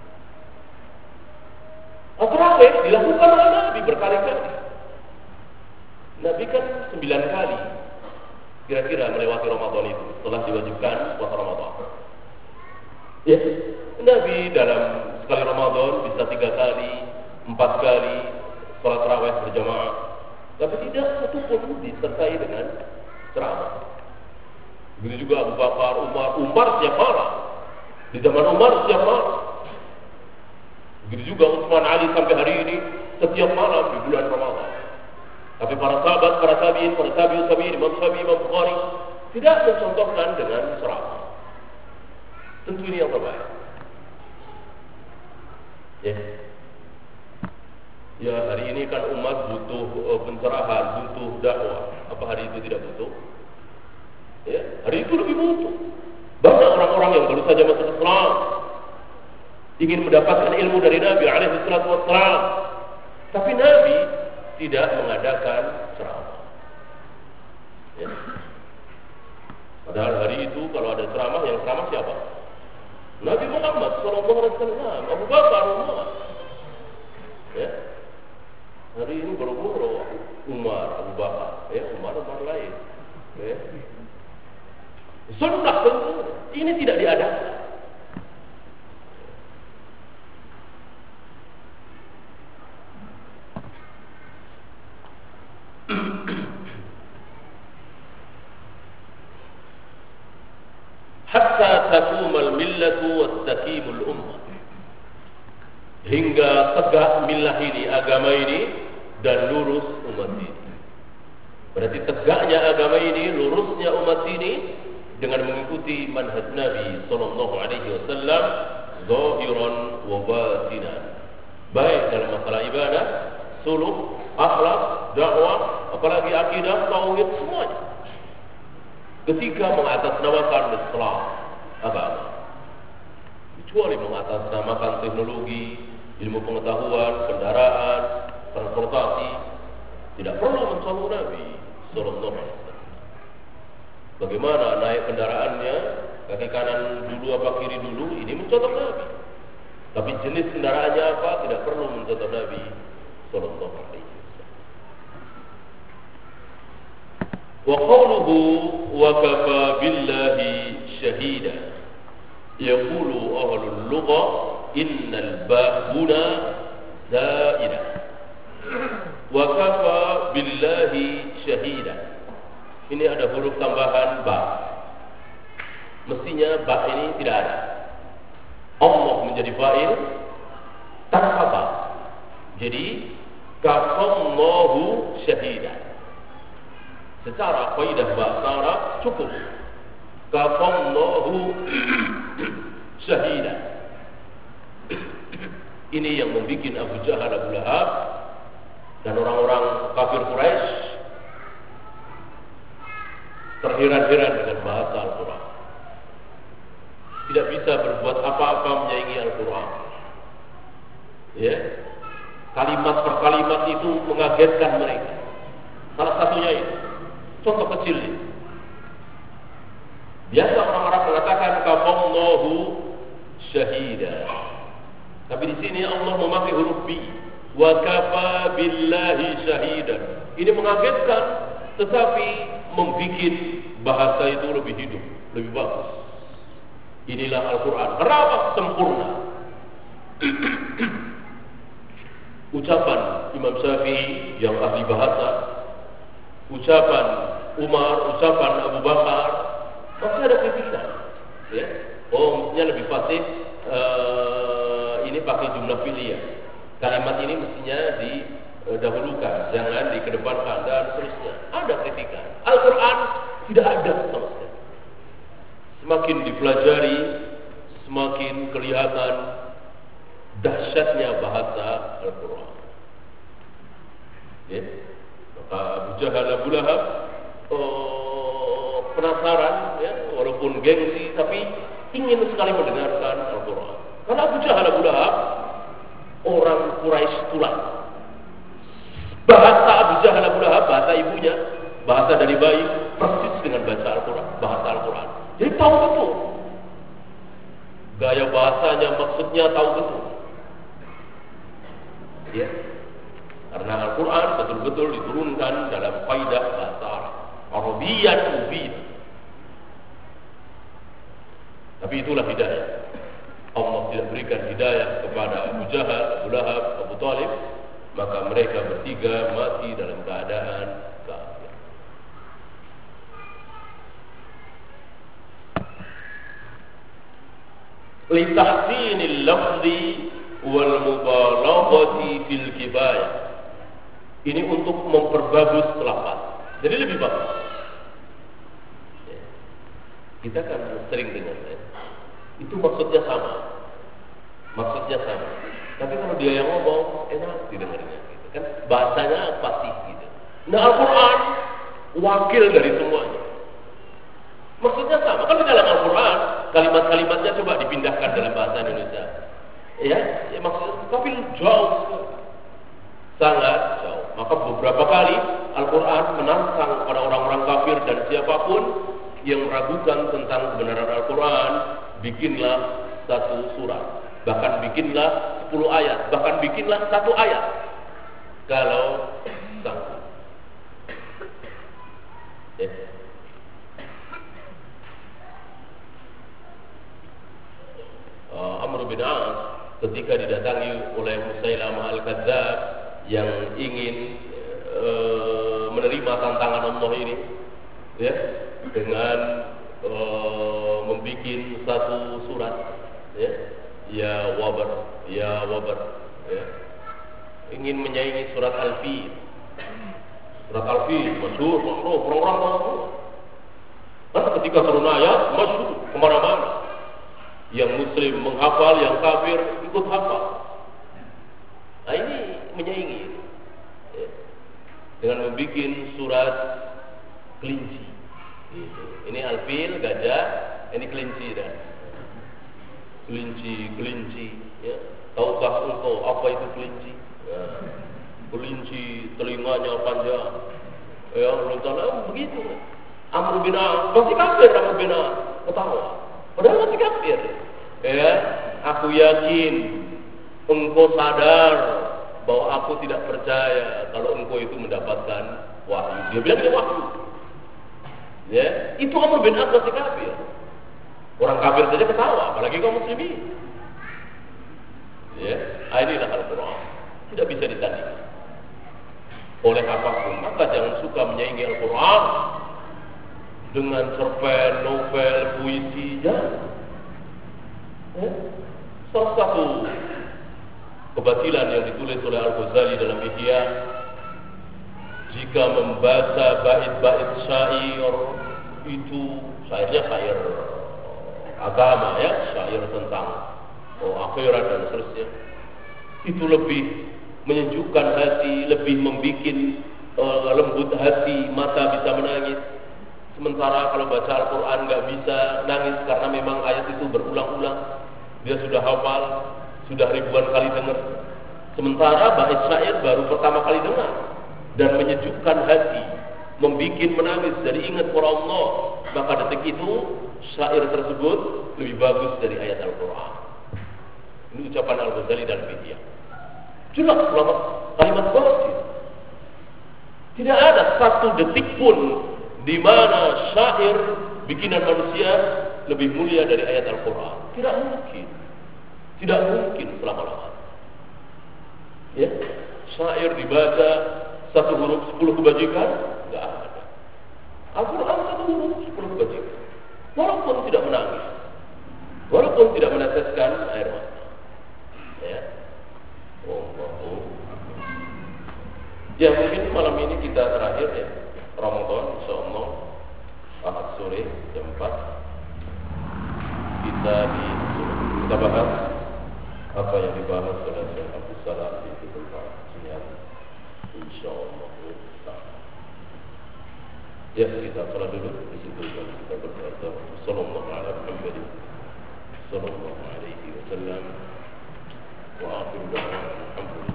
Tarawih dilakukan oleh Nabi berkali-kali. Nabi kan sembilan kali kira-kira melewati Ramadan itu setelah diwajibkan puasa Ramadan. Ya, Nabi dalam sekali Ramadan bisa tiga kali, empat kali sholat tarawih berjamaah, tapi tidak satu pun disertai dengan ceramah. Begitu juga Abu Bakar, Umar, Umar setiap malam. Di zaman Umar setiap malam. Begitu juga Utsman, Ali sampai hari ini setiap malam di bulan Ramadan. Tapi para sahabat, para tabi'in, para tabi'ut tabi'in, Imam Syafi'i, Imam Bukhari tidak mencontohkan dengan ceramah. Tentu ini yang terbaik. Ya. Ya, hari ini kan umat butuh uh, pencerahan, butuh dakwah. Apa hari itu tidak butuh? Ya, hari itu lebih butuh. Banyak orang-orang yang baru saja masuk Islam ingin mendapatkan ilmu dari Nabi alaihi salatu wassalam, tapi Nabi tidak mengadakan ceramah. Ya. Padahal hari itu kalau ada ceramah, yang ceramah siapa? Nabi Muhammad sallallahu alaihi wasallam, Abu Bakar, Umar. Ya. Hari ini boro-boro Umar, Abu Bakar, ya, Umar, Umar lain. Ya. Sunnah tentu ini tidak diadakan. Hatta taqumal millatu wastakimul ummah, hingga tegak millah ini, agama ini, dan lurus umat ini. Berarti tegaknya agama ini, lurusnya umat ini dengan mengikuti manhaj Nabi sallallahu alaihi wasallam zahiran wa batinan, baik dalam masalah ibadah, suluk, akhlak, dakwah, apalagi akidah, tauhid, semuanya. Ketika mengatasnamakan Islam agama, kecuali mengatasnamakan teknologi, ilmu pengetahuan, kendaraan, transportasi, tidak perlu mencontoh Nabi sallallahu alaihi wasallam. Bagaimana naik kendaraannya, kaki kanan dulu apa kiri dulu, ini mencontoh Nabi. Tapi jenis kendaraannya apa, tidak perlu mencontoh Nabi sallallahu alaihi wasallam. Wa qawluhu wa kafa billahi shahida, yaqulu ahlul lugha innal ba'una zaidah. Wa kafa billahi shahida, ini ada huruf tambahan ba. Mestinya ba ini tidak ada. Allah menjadi fa'il tanpa ba. Jadi kafallahu syahidan. Secara kaidah bahasa Arab cukup kafallahu syahidan. Ini yang membuat Abu Jahal, Abu Lahab dan orang-orang kafir Quraisy terheran-heran dengan bahasa Al-Quran. Tidak bisa berbuat apa-apa menyaingi Al-Quran. Ya, kalimat per kalimat itu mengagetkan mereka. Salah satunya itu, contoh kecil ini. Biasa orang Arab mengatakan kafallahu syahida, tapi di sini Allah memakai huruf bi, wa kafa billahi syahidan. Ini mengagetkan, tetapi membuat bahasa itu lebih hidup, lebih bagus. Inilah Al-Quran. Kenapa? Sempurna. Ucapan Imam Syafi'i yang ahli bahasa, ucapan Umar, ucapan Abu Bakar, masih ada kritikan. Ya? Oh, mestinya lebih fasih uh, ini pakai jumlah fi'liyah. Kalimat ini mestinya didahulukan, jangan dikedepankan dan seterusnya. Ada kritikan. Al-Quran tidak ada sama sekali. Semakin dipelajari, semakin kelihatan dahsyatnya bahasa Al-Quran. Ya. Maka Abu Jahal, Abu Lahab oh, penasaran, ya, walaupun gengsi, tapi ingin sekali mendengarkan Al-Quran. Karena Abu Jahal, Abu Lahab orang Quraisy tulen. Bahasa Abu Jahal, Abu Lahab, bahasa ibunya, bahasa dari bayi, persis dengan bahasa Al-Quran, bahasa Al-Quran. Jadi tahu betul. Gaya bahasanya, maksudnya tahu betul. Ya. Karena Al-Quran betul-betul diturunkan dalam kaidah bahasa Arab. Arabiyan mubin. Tapi itulah hidayah. Allah tidak berikan hidayah kepada Abu Jahal, Abu Lahab, Abu Talib, maka mereka bertiga mati dalam keadaan kafir. Litahsinil lafzi wal mubalaghati fil kifayah. Ini untuk memperbagus lafaz. Jadi lebih bagus. Kita kan sering dengar, ya. Itu maksudnya sama. Maksudnya sama. Tapi kalau dia yang ngomong, enak didengarnya. Gitu. Kan bahasanya pasti gitu. Nah, Al-Quran wakil dari semuanya. Maksudnya sama. Kan di dalam Al-Quran kalimat-kalimatnya coba dipindahkan dalam bahasa Indonesia. Ya, ya maksudnya tapi jauh sekali. Sangat jauh. Maka beberapa kali Al-Quran menantang kepada orang-orang kafir dan siapapun yang meragukan tentang kebenaran Al-Quran, bikinlah satu surat, bahkan bikinlah sepuluh ayat, bahkan bikinlah satu ayat kalau sanggup. Ya. Uh, Amr bin As ketika didatangi oleh Musailamah Al-Kadzdzab yang ingin uh, menerima tantangan Allah ini, ya, dengan uh, membuat satu surat, ya, ya wabar, ya wabar, ya, ingin menyaingi surat Al-Fil. Surat Al-Fil masyhur, masyhur, orang-orang tahu. Karena ketika turun ayat masyhur kemana-mana. Yang Muslim menghafal, yang kafir ikut hafal. Nah ini menyaingi, ya, dengan membuat surat kelinci. Gitu. Ini Al-Fil, gajah, ini kelinci dah. Kelinci, kelinci, ya. Tahukah engkau apa itu kelinci? Ya. Kelinci telinganya panjang. Ya, rencana begitu. Amr bin As, masih kafir Amr bin As, ketawa. Padahal masih kafir. Ya, aku yakin engkau sadar bahwa aku tidak percaya kalau engkau itu mendapatkan wahyu. Dia bilang dia wahyu. Ya, itu Amr bin As masih kafir. Orang kafir saja ketawa, apalagi kaum muslimin. Ya, inilah Al-Quran. Tidak bisa ditandingi oleh apapun. Maka jangan suka menyaingi Al-Quran dengan cerpen, novel, puisi. Jangan. Ya. Salah satu kebatilan yang ditulis oleh Al-Ghazali dalam Ihya, jika membaca bait-bait syair itu, syairnya syair agama, ya, syair tentang oh, akhirat dan seterusnya, itu lebih menyejukkan hati, lebih membuat uh, lembut hati, mata bisa menangis. Sementara kalau baca Al-Quran nggak bisa nangis karena memang ayat itu berulang-ulang. Dia sudah hafal, sudah ribuan kali dengar. Sementara bait syair baru pertama kali dengar dan menyejukkan hati, membuat menangis dari ingat kepada Allah. Maka detik itu syair tersebut lebih bagus dari ayat Al-Quran. Ini ucapan Al-Ghazali dalam Ihya. Jelas ulama kalimat batil. Tidak ada satu detik pun di mana syair bikinan manusia lebih mulia dari ayat Al-Quran. Tidak mungkin. Tidak mungkin selama-lamanya. Ya, syair dibaca satu huruf sepuluh kebajikan, tidak ada. Al-Quran satu huruf sepuluh kebajikan. Walaupun tidak menangis, walaupun tidak meneteskan air mata. Ya. Oh, oh, oh. Ya mungkin malam ini kita terakhir ya Ramadan, insyaallah Ahad sore jam empat kita di kita bahas apa yang dibahas oleh Syekh Abdul Salam di tempat sinian insyaallah. Ya kita salat dulu di situ kita berdoa. Sallallahu ala Muhammad sallallahu alaihi wasallam wa akhiru da'wana alhamdulillah.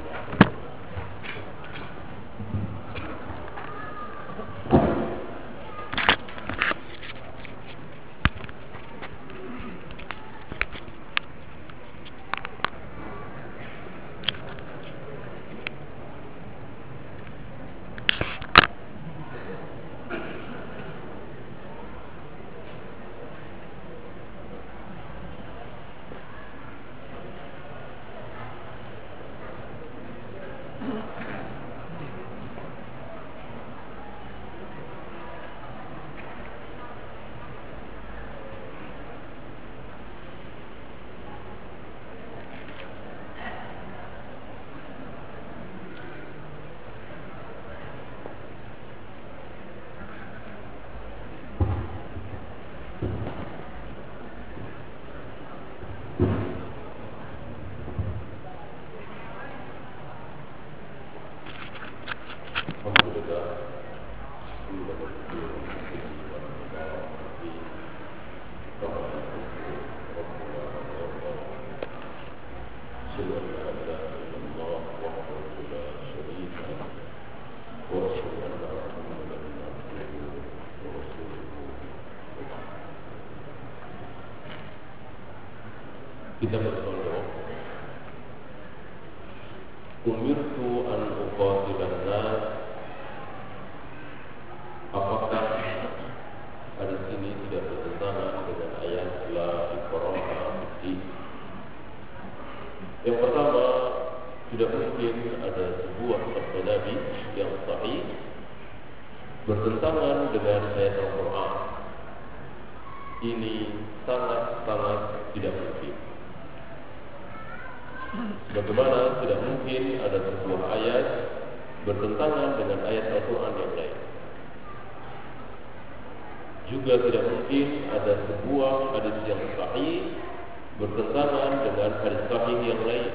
Kita bertolak umirtu an uqatilan nas. Apakah hadis ini tidak bertentangan dengan ayat la ikraha fid? Yang pertama, tidak mungkin ada sebuah sabda Nabi yang sahih bertentangan dengan ayat Al-Quran. Ini sangat-sangat tidak mungkin. Bagaimana tidak mungkin ada sebuah ayat bertentangan dengan ayat Al-Quran yang lain. Juga tidak mungkin ada sebuah hadis yang sahih bertentangan dengan hadis sahih yang lain.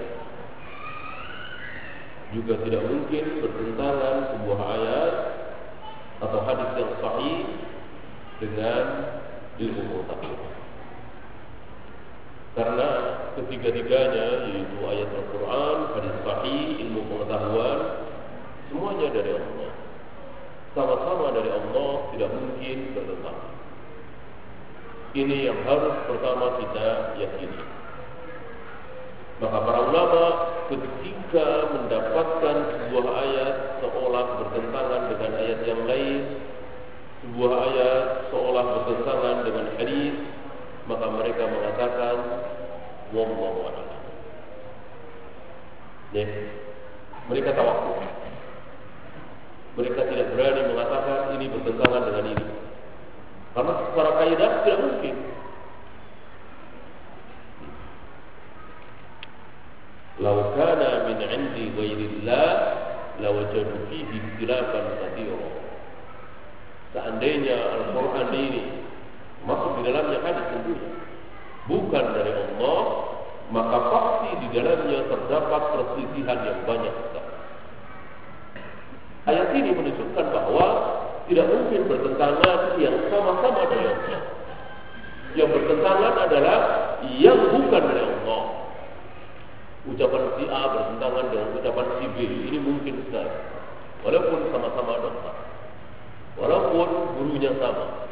Juga tidak mungkin bertentangan sebuah ayat atau hadis yang sahih dengan ilmu pengetahuan. Karena ketiga-tiganya yaitu ayat Al-Quran, hadis sahih, ilmu pengetahuan, semuanya dari Allah. Sama-sama dari Allah, tidak mungkin bertentangan. Ini yang harus pertama kita yakini. Maka para ulama ketika mendapatkan sebuah ayat seolah bertentangan dengan ayat yang lain, sebuah ayat seolah bertentangan dengan hadis, maka mereka mengatakan wallahu a'lam. Ya, mereka tawakuf. Mereka tidak berani mengatakan ini bertentangan dengan ini, karena secara kaidah tidak mungkin. Lau kana min 'indi ghairillah lawajadu fihi ikhtilafan katsira. Seandainya Al-Quran ini masuk di dalamnya hadis tentunya bukan dari Allah, maka pasti di dalamnya terdapat perselisihan yang banyak sekali. Ayat ini menunjukkan bahwa tidak mungkin bertentangan yang sama-sama dari Allah. Yang bertentangan adalah yang bukan dari Allah. Ucapan si A bertentangan dengan ucapan si B, ini mungkin sekali. Walaupun sama-sama dokter, walaupun gurunya sama.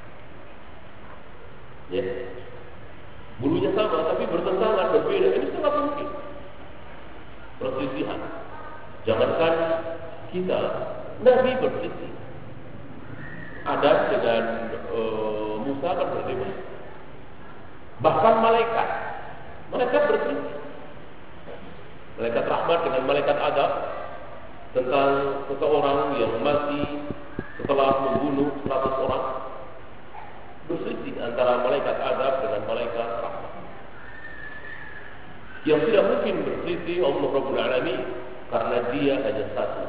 Ya, gurunya sama tapi bertentangan, berbeda. Ini sangat mungkin. perselisihan. Jangankan kita, Nabi berselisih. Adam dengan e, Musa kan berbeda. Bahkan malaikat, malaikat berselisih. Malaikat rahmat dengan malaikat adab tentang seseorang yang mati setelah membunuh seratus orang. Berselisih antara malaikat adab dengan malaikat rahmat. Yang tidak mungkin berselisih Allah Rabbul Alamin, karena dia hanya satu.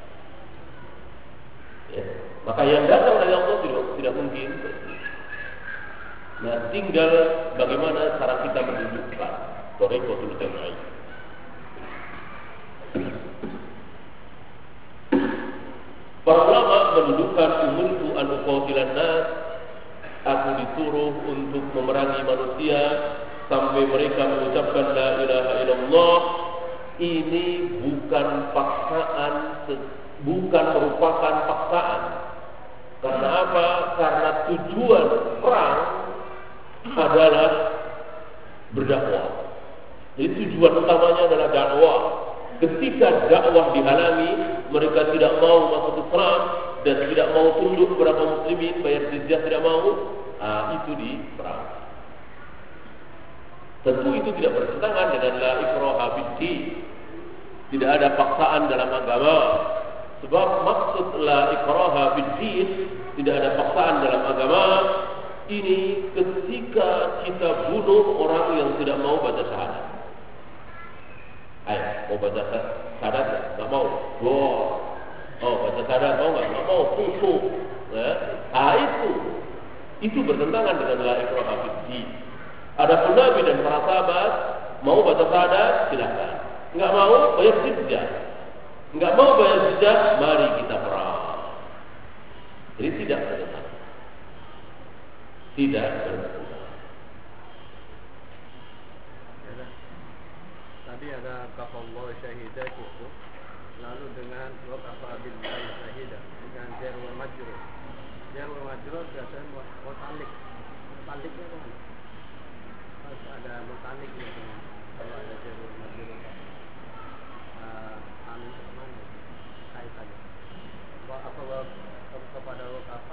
Ya. Maka yang datang dari Allah tidak, tidak mungkin berselisih. Nah, tinggal bagaimana cara kita menunjukkan thariqatul jam'i. Para ulama menunjukkan umirtu an uqatilan nas, aku disuruh untuk memerangi manusia sampai mereka mengucapkan la ilaha illallah. Ini bukan paksaan, bukan merupakan paksaan. Karena apa? Karena tujuan perang adalah berdakwah. Jadi tujuan utamanya adalah dakwah. Ketika dakwah dihalangi, mereka tidak mau masuk Islam dan tidak mau tunduk kepada kaum muslimin, bayar jizyah tidak mau, ah, itu di perang. Tentu itu tidak bertentangan dengan la ikraha fid-din. Tidak ada paksaan dalam agama. Sebab maksud la ikraha fid-din, tidak ada paksaan dalam agama, ini ketika kita bunuh orang yang tidak mau baca syahadat. Ayo, mau baca syahadat nggak? Nggak mau. Wah, oh baca syahadat mau nggak? Nggak mau. Kusuk. Ya. Ah itu, itu bertentangan dengan la ikraha fid-din. Adapun Nabi dan para sahabat mau baca syahadat, silakan. Nggak mau, bayar jizyah. Nggak mau bayar jizyah, mari kita perang. Jadi tidak bertentangan. Tidak bertentangan. Tadi ada kafallah syahidah cukup. Lalu dengan wa kafa billahi syahidah, dengan jar wa majrur. Jar wa majrur biasanya mutalik. Mutaliknya kan? Harus ada mutaliknya kan? Kalau ada jar wa majrur. Uh, amin kemana? Kaitannya. Wa apa wa kepada wa kafa?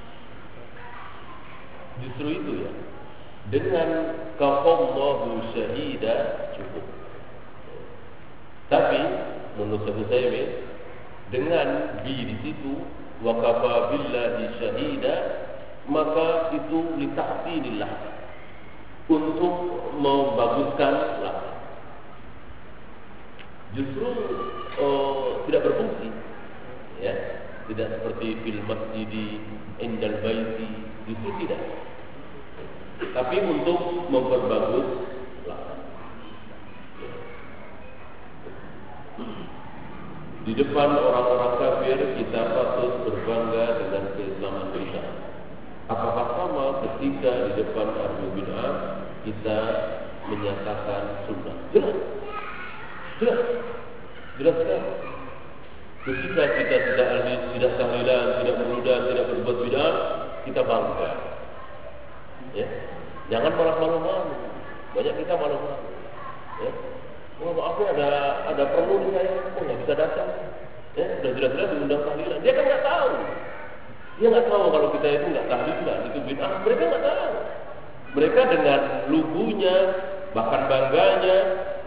Justru itu ya. Dengan kafallahu syahidah cukup. Tapi menurut Syekh Utsaimin, dengan bi di situ wa kafa billahi syahida, maka itu li tahsinillah, untuk membaguskan lafaz. Justru oh, tidak berfungsi, ya, tidak seperti fil masjidi indal baiti, justru tidak. Tapi untuk memperbagus lafaz. Di depan orang-orang kafir kita patut berbangga dengan keislaman kita. Apakah sama ketika di depan ahli bid'ah kita menyatakan sunnah? Jelas, jelas, jelas kan? Ketika kita tidak ahli, tidak tahlilan, tidak menudah, tidak berbuat bid'ah, kita bangga. Ya, jangan malah malu-malu. Banyak kita malu-malu. Ya. Oh, maaf ya, ada ada perlu nih saya, kok nggak bisa datang? Ya, sudah jelas-jelas diundang tahlilan. Dia kan nggak tahu. Dia nggak tahu kalau kita itu nggak tahlilan, itu bid'ah. Mereka nggak tahu. Mereka dengan lugunya, bahkan bangganya,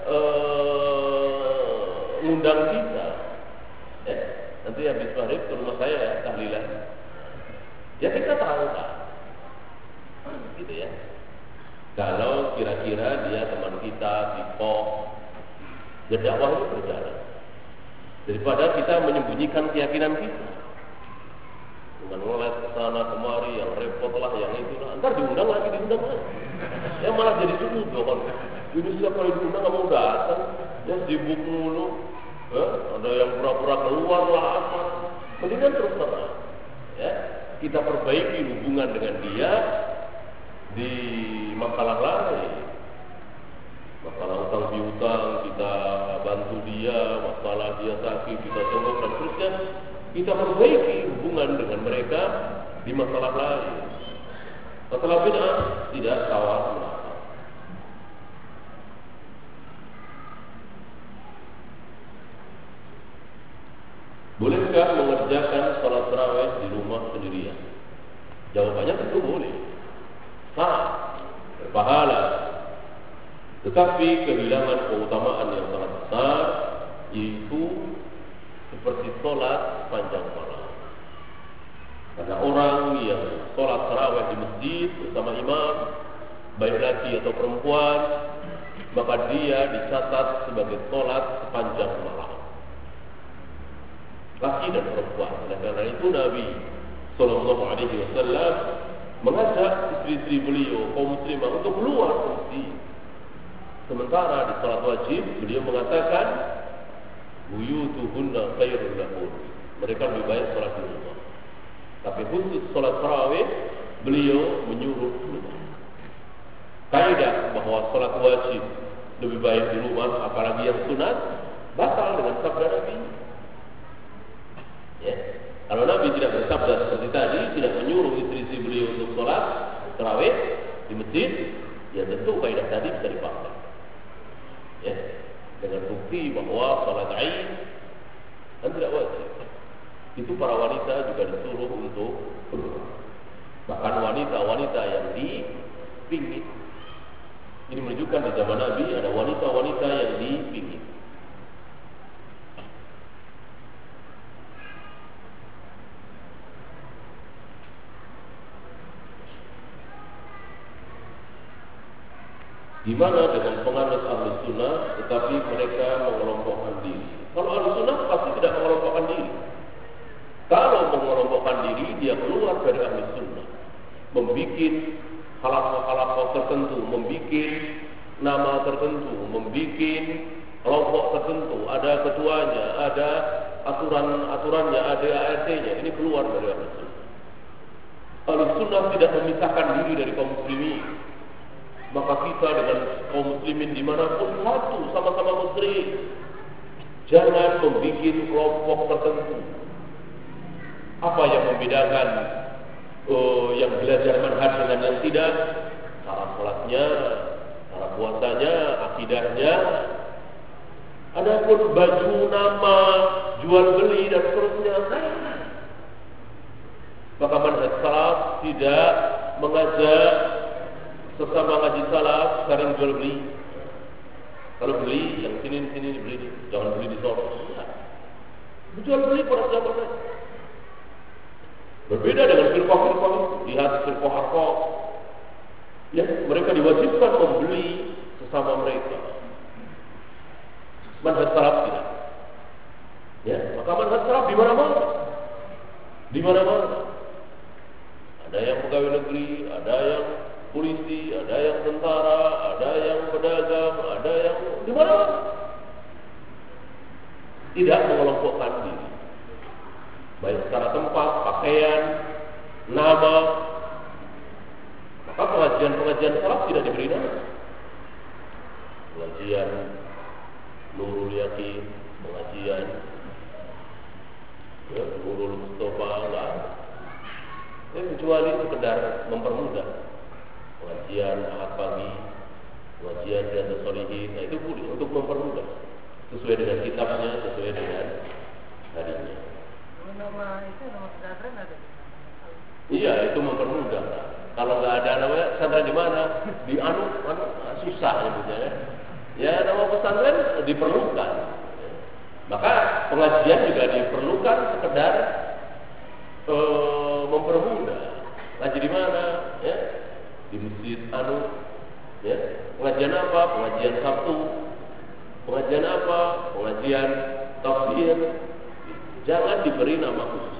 ee, ngundang kita. Ya, nanti habis maghrib ke rumah saya ya, tahlilan. Ya kita tahu kan, gitu ya. Kalau kira-kira dia teman kita di pos, ya dakwah itu berjalan. Daripada kita menyembunyikan keyakinan kita dengan ngeles ke sana kemari, yang repot lah, yang itu lah. Ntar diundang lagi, diundang lagi. Ya malah jadi sudut loh kan. Ini setiap kali diundang nggak mau datang, ya sibuk mulu. Ya, ada yang pura-pura keluar lah apa. Mendingan terus terang. Ya, kita perbaiki hubungan dengan dia di masalah lain. Masalah utang piutang kita bantu dia, masalah dia sakit kita tengok dan terusnya, kita perbaiki hubungan dengan mereka di masalah lain. Masalah bid'ah tidak tawar. Bolehkah mengerjakan sholat tarawih di rumah sendirian? Jawabannya tentu boleh. Sah, berpahala. Tetapi kehilangan keutamaan yang sangat besar, yaitu seperti sholat sepanjang malam. Karena orang yang sholat tarawih di masjid bersama imam, baik laki atau perempuan, maka dia dicatat sebagai sholat sepanjang malam. Laki dan perempuan. Oleh karena itu Nabi Sallallahu Alaihi Wasallam mengajak istri-istri beliau kaum muslimah untuk keluar ke masjid. Sementara di salat wajib beliau mengatakan buyutuhunna khairul lahun. Mereka lebih baik salat di rumah. Tapi khusus salat tarawih beliau menyuruh keluar. Kaidah bahwa salat wajib lebih baik di rumah, apalagi yang sunat, batal dengan sabda Nabi. Ya. Kalau Nabi tidak bersabda seperti tadi, tidak menyuruh istri-istri beliau untuk sholat tarawih di masjid, ya tentu kaidah tadi bisa dipakai. Ya, dengan bukti bahwa sholat Aid kan tidak wajib. Itu para wanita juga disuruh untuk keluar. Bahkan wanita-wanita yang dipingit. Ini menunjukkan di zaman Nabi ada wanita-wanita yang dipingit. Di mana dengan penganut ahli sunnah, tetapi mereka mengelompokkan diri. Kalau ahli sunnah pasti tidak mengelompokkan diri. Kalau mengelompokkan diri, dia keluar dari ahli sunnah, membikin halaqah-halaqah tertentu, membikin nama tertentu, membikin kelompok tertentu. Ada ketuanya, ada aturan-aturannya, ada A R T-nya. Ini keluar dari ahli sunnah. Ahli sunnah tidak memisahkan diri dari kaum muslimin. Maka kita dengan kaum muslimin dimanapun satu, sama-sama muslim. Jangan membuat kelompok tertentu. Apa yang membedakan uh, yang belajar manhaj dengan yang tidak? Cara sholatnya, cara puasanya, akidahnya. Adapun baju, nama, jual beli dan seterusnya. Maka manhaj salaf tidak mengajak sesama ngaji salaf saling jual beli. Kalau beli, yang sini sini dibeli, jangan beli di sana. Jual beli pada siapa saja. Berbeda dengan firqah-firqah, lihat firqah Harqah. Ya, mereka diwajibkan membeli sesama mereka. Manhaj salaf tidak. Ya, maka manhaj salaf di mana-mana. Di mana-mana. Ada yang pegawai negeri, ada yang polisi, ada yang tentara, ada yang pedagang, ada yang di mana-mana. Tidak mengelompokkan diri. Baik secara tempat, pakaian, nama. Maka pengajian-pengajian salaf tidak diberi nama. Pengajian Nurul Yakin, pengajian ya, Nurul Mustafa, enggak. Ya, kecuali sekedar mempermudah. Pengajian ahad pagi, pengajian Riyadhus Shalihin, nah itu boleh untuk mempermudah sesuai dengan kitabnya, sesuai dengan harinya. Nama itu nama pesantren ada? Iya, itu mempermudah. Kalau nggak ada namanya pesantren di mana? Di anu, anu susah nyebutnya ya. Ya nama pesantren diperlukan. Maka pengajian juga diperlukan sekedar e, mempermudah. Ngaji di mana? Ya. Di masjid anu, ya, pengajian apa? Pengajian Sabtu. Pengajian apa? Pengajian tafsir. Jangan diberi nama khusus.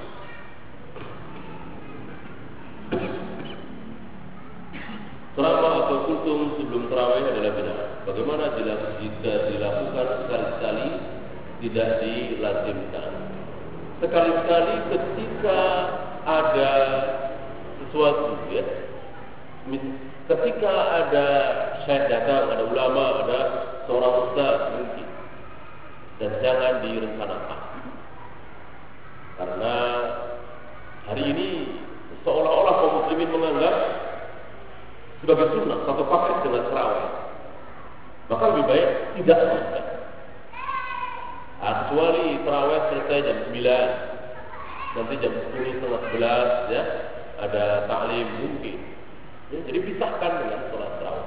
Selama atau kultum sebelum tarawih adalah benar. Bagaimana jika dilakukan sekali-sekali tidak dilazimkan? Sekali-sekali ketika ada sesuatu, ya. Ketika ada syekh datang, ada ulama, ada seorang ustaz mungkin, dan jangan direncanakan. Karena hari ini seolah-olah kaum muslimin menganggap sebagai sunnah satu paket dengan tarawih. Maka lebih baik tidak sama sekali. Nah, kecuali tarawih selesai jam sembilan, nanti jam sepuluh setengah sebelas ya ada taklim mungkin. Ya, jadi pisahkan dengan sholat tarawih.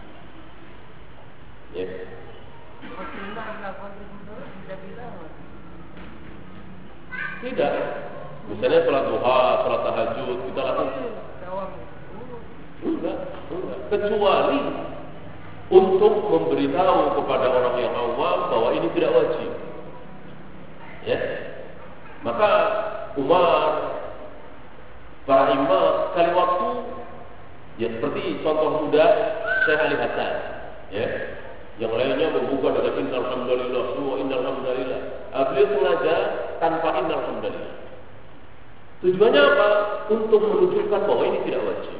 Ya. Tidak. Misalnya sholat duha, sholat tahajud kita lakukan. Enggak, enggak. Kecuali untuk memberitahu kepada orang yang awam bahwa ini tidak wajib. Ya. Maka Umar, para imam sekali waktu, ya seperti contoh muda Syekh Ali Hasan, ya, yang lainnya membuka dengan innal hamdalillah, wa innal hamdalillah. Beliau sengaja tanpa innal hamdalillah. Tujuannya apa? Untuk menunjukkan bahwa ini tidak wajib.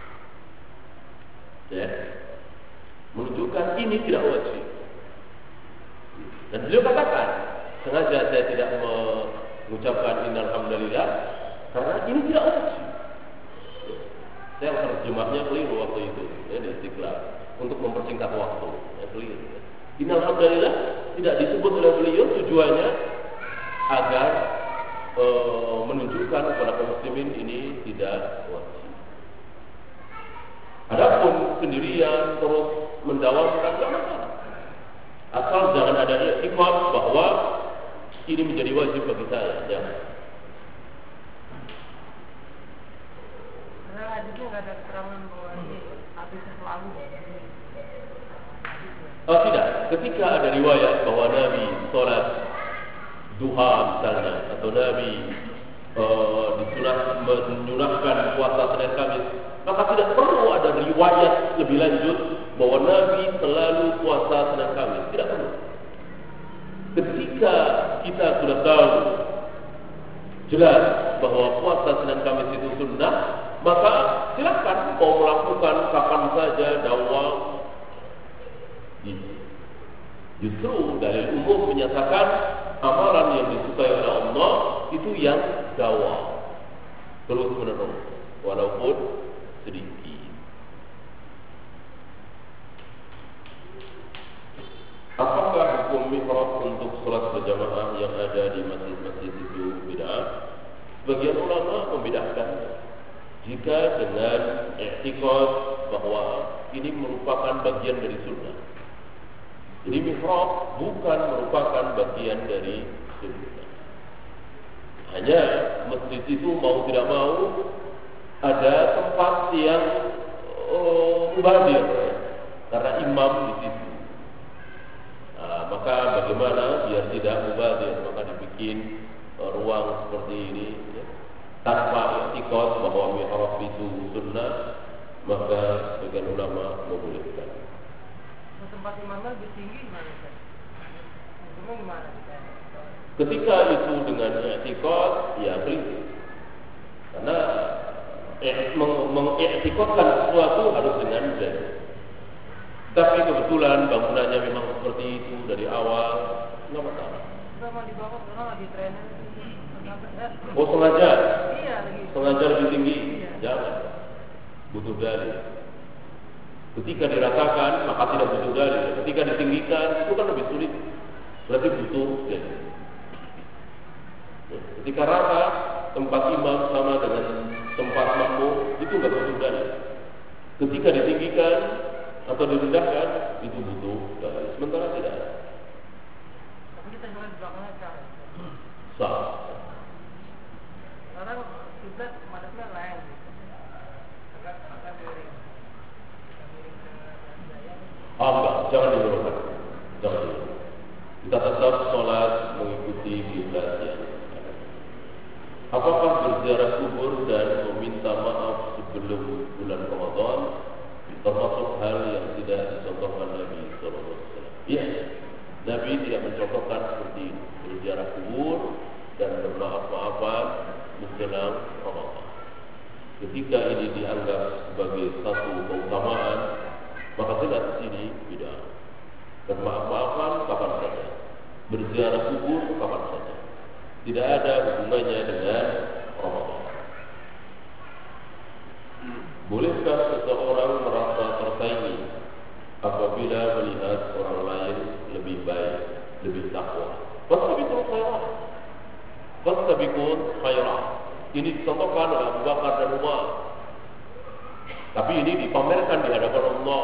Ya, menunjukkan ini tidak wajib. Dan beliau katakan, sengaja saya tidak mengucapkan innal hamdalillah karena ini tidak wajib. Saya terjemahnya keliru waktu itu, ya, di Istiqlal untuk mempersingkat waktu, ya, keliru. Ya. Innal hamdalillah tidak disebut oleh beliau tujuannya agar e, menunjukkan kepada kaum muslimin ini tidak wajib. Adapun sendirian terus mendawamkan tidak masalah, asal jangan ada ikrar bahwa ini menjadi wajib bagi saya. Jangan. Karena hadisnya nggak ada keterangan bahwa ini habisnya selalu. Oh tidak, ketika ada riwayat bahwa Nabi sholat duha misalnya, atau Nabi uh, disunah menyunahkan puasa Senin Kamis, maka tidak perlu ada riwayat lebih lanjut bahwa Nabi selalu puasa Senin Kamis. Tidak perlu. Ketika kita sudah tahu jelas bahwa puasa Senin Kamis itu sunnah, maka silakan mau melakukan kapan saja dawam. Justru dalil umum menyatakan amalan yang disukai oleh Allah itu yang dawam, terus menerus, walaupun sedikit. Apakah hukum mihrab untuk sholat berjamaah yang ada di masjid-masjid itu bid'ah? Sebagian ulama membedakan jika dengan i'tiqad bahwa ini merupakan bagian dari sunnah. Jadi mihrab bukan merupakan bagian dari sunnah. Hanya masjid itu mau tidak mau ada tempat yang oh, mubadir, ya, karena imam di situ. Nah, maka bagaimana biar tidak mubadir? Maka dibikin uh, ruang seperti ini, ya, tanpa i'tiqad bahwa mihrab itu sunnah, maka sebagian ulama membolehkan. Tempat imamnya lebih tinggi gimana? Hukumnya gimana? Ketika itu dengan i'tiqad, ya beli. Karena eh, mengiktikadkan sesuatu harus dengan dalil. Tapi kebetulan bangunannya memang seperti itu dari awal, nggak masalah. Sama di bawah karena lagi trainer. Oh sengaja? Iya lagi. Sengaja lebih tinggi? Iya. Jangan. Butuh dalil. Ketika diratakan maka tidak butuh dalil. Ketika ditinggikan itu kan lebih sulit. Berarti butuh dalil. Ketika rata tempat imam sama dengan tempat makmum itu nggak butuh dalil. Ketika ditinggikan atau direndahkan itu butuh dalil. Sementara tidak. Tapi kita jual di belakangnya kan. Sah. Sekarang kiblat madhabnya lain. Agak agak miring. Ah enggak, jangan diurutkan. Jangan diurutkan. Kita tetap sholat mengikuti kiblat yang ada. Apakah berziarah kubur dan meminta maaf sebelum bulan Ramadan termasuk hal yang tidak dicontohkan Nabi Sallallahu Alaihi Wasallam? Ya, Nabi tidak mencontohkan seperti ini. Berziarah kubur dan bermaaf-maafan menjelang Ramadan. Ketika ini dianggap sebagai satu keutamaan, maka jelas ini bid'ah. Bermaaf-maafan kapan saja, berziarah kubur kapan saja, tidak ada hubungannya dengan Ramadan. Bolehkah seseorang merasa tersaingi apabila melihat orang lain lebih baik, lebih takwa? Pasti itu khairat. fastabiqul khairat. Ini dicontohkan oleh Abu Bakar dan Umar. Tapi ini dipamerkan di hadapan Allah.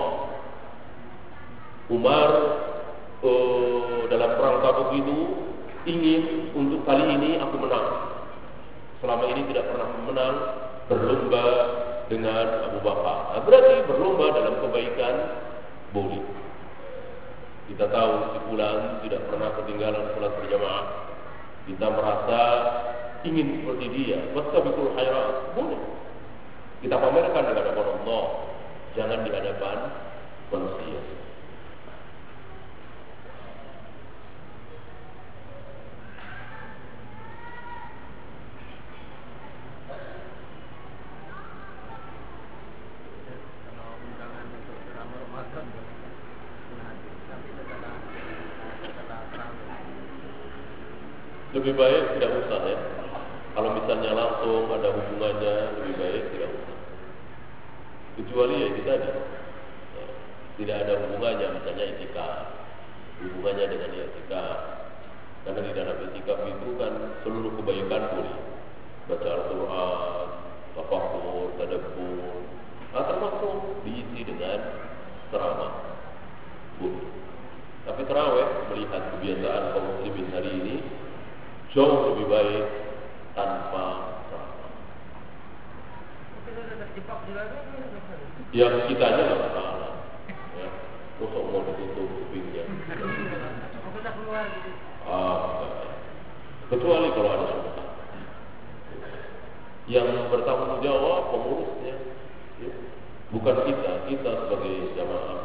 Umar uh, dalam perang Tabuk itu ingin untuk kali ini aku menang. Selama ini tidak pernah menang, berlomba dengan Abu Bakar. Nah, berarti berlomba dalam kebaikan boleh. Kita tahu si fulan tidak pernah ketinggalan salat berjamaah. Kita merasa ingin seperti dia, fastabiqul khairat, boleh. Kita pamerkan di hadapan Allah, jangan di hadapan manusia. Lebih baik tidak usah ya. Kalau misalnya langsung ada hubungannya, lebih baik tidak usah. Kecuali ya itu tadi, ya, tidak ada hubungannya, misalnya itikaf, hubungannya dengan itikaf. Karena di dalam itikaf itu kan seluruh kebaikan boleh, baca Al-Quran, tafakkur, tadabbur, nah, termasuk diisi dengan ceramah, boleh. Tapi tarawih melihat kebiasaan kaum muslimin hari ini jauh lebih baik tanpa ceramah. Yang kitanya nggak masalah, ya. Masa mau ditutup kupingnya? Ah, kecuali kalau ada syubhat. Yang bertanggung jawab pengurusnya, ya. Bukan kita, kita sebagai jamaah.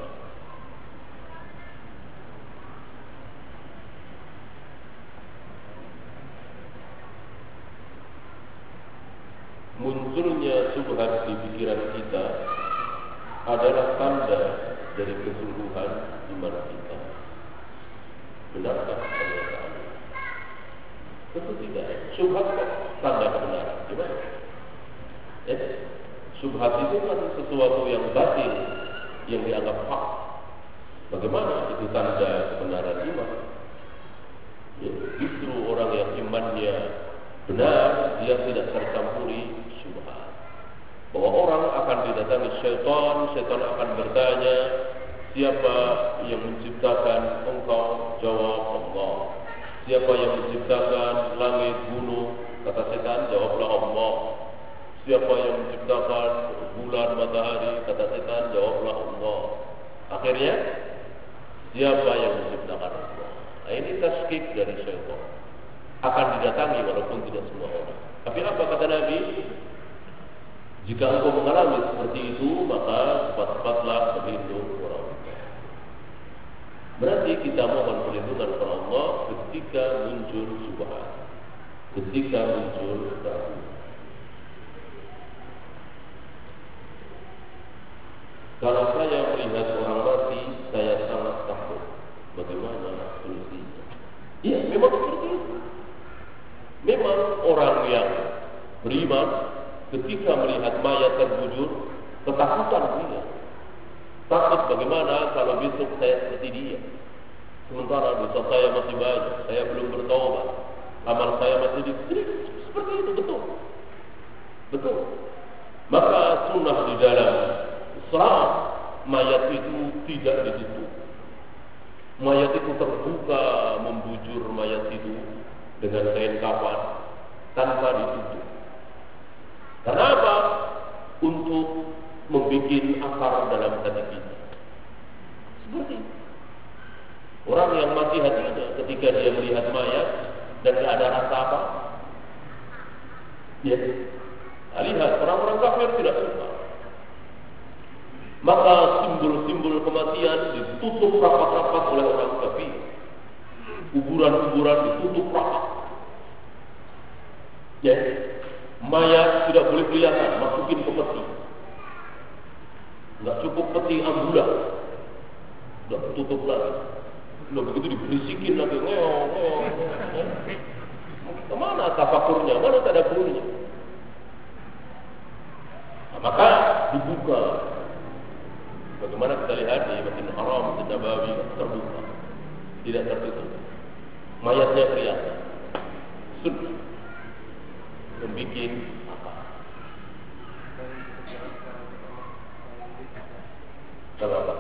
Munculnya subhat di pikiran kita adalah tanda dari kesungguhan iman kita. Benarkah pernyataan? Tentu tidak. Subhat kok tanda kebenaran? Gimana? Eh, subhat itu kan sesuatu yang batil, yang dianggap hak. Bagaimana itu tanda kebenaran iman? Ya, justru orang yang imannya benar, dia tidak tercampuri syubhat. Bahwa orang akan didatangi syaitan, syaitan akan bertanya, siapa yang menciptakan engkau? Jawab Allah. Siapa yang menciptakan langit, gunung? Kata setan, jawablah Allah. Siapa yang menciptakan bulan, matahari? Kata setan, jawablah Allah. Akhirnya, siapa yang menciptakan Allah? Nah, ini taskik dari syaitan. Akan didatangi walaupun tidak semua orang. Tapi apa kata Nabi? Jika engkau mengalami seperti itu, maka cepat-cepatlah berlindung kepada Allah. Berarti kita mohon perlindungan kepada Allah ketika muncul syubhat, ketika muncul ragu. Kalau saya melihat orang mati, saya sangat takut. Bagaimana solusinya? Iya, memang seperti itu. Memang orang yang beriman ketika melihat mayat terbujur, ketakutan dia. Takut bagaimana kalau besok saya seperti dia. Sementara dosa saya masih banyak, saya belum bertaubat, amal saya masih dikit. Seperti itu, betul. Betul. Maka sunnah di dalam Islam, mayat itu tidak ditutup. Mayat itu terbuka, membujur mayat itu dengan kain kafan tanpa ditutup. Kenapa? Untuk membuat akar dalam hati kita. Seperti itu. Orang yang mati hatinya ketika dia melihat mayat dan tidak ada rasa apa, ya, lihat orang-orang kafir tidak suka. Maka simbol-simbol kematian ditutup rapat-rapat oleh orang kafir. Kuburan-kuburan ditutup rapat. Ya, mayat tidak boleh kelihatan, masukin ke peti. Enggak cukup peti ambulan, sudah tutup lagi. Sudah begitu diberisikin lagi, ngeong, ngeong, ngeong. Kemana tafakurnya? Mana tadabburnya? Nah, maka dibuka. Bagaimana kita lihat di Masjidil Haram, Masjid Nabawi terbuka, tidak tertutup. Mayatnya kelihatan. Sunnah. membuat apa? Kalau apa?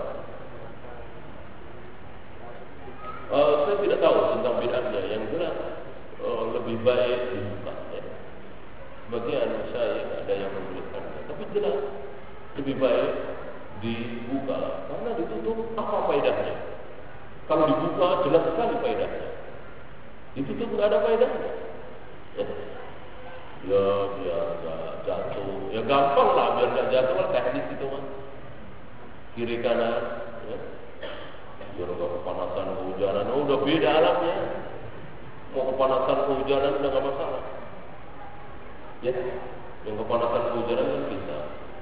Uh, saya tidak tahu tentang bid'ahnya. Yang jelas uh, lebih baik dibuka. Ya. Sebagian saya ada yang membolehkannya, tapi jelas lebih baik dibuka karena ditutup apa faedahnya? Kalau dibuka jelas sekali faedahnya. Ditutup nggak ada faedahnya. Ya, ya biar nggak jatuh. Ya gampang lah biar nggak jatuh kan teknis itu kan. Kiri kanan, ya. Biar nggak kepanasan kehujanan. Oh, udah beda alamnya. Mau kepanasan kehujanan udah nggak masalah. Ya, yang kepanasan kehujanan kan bisa.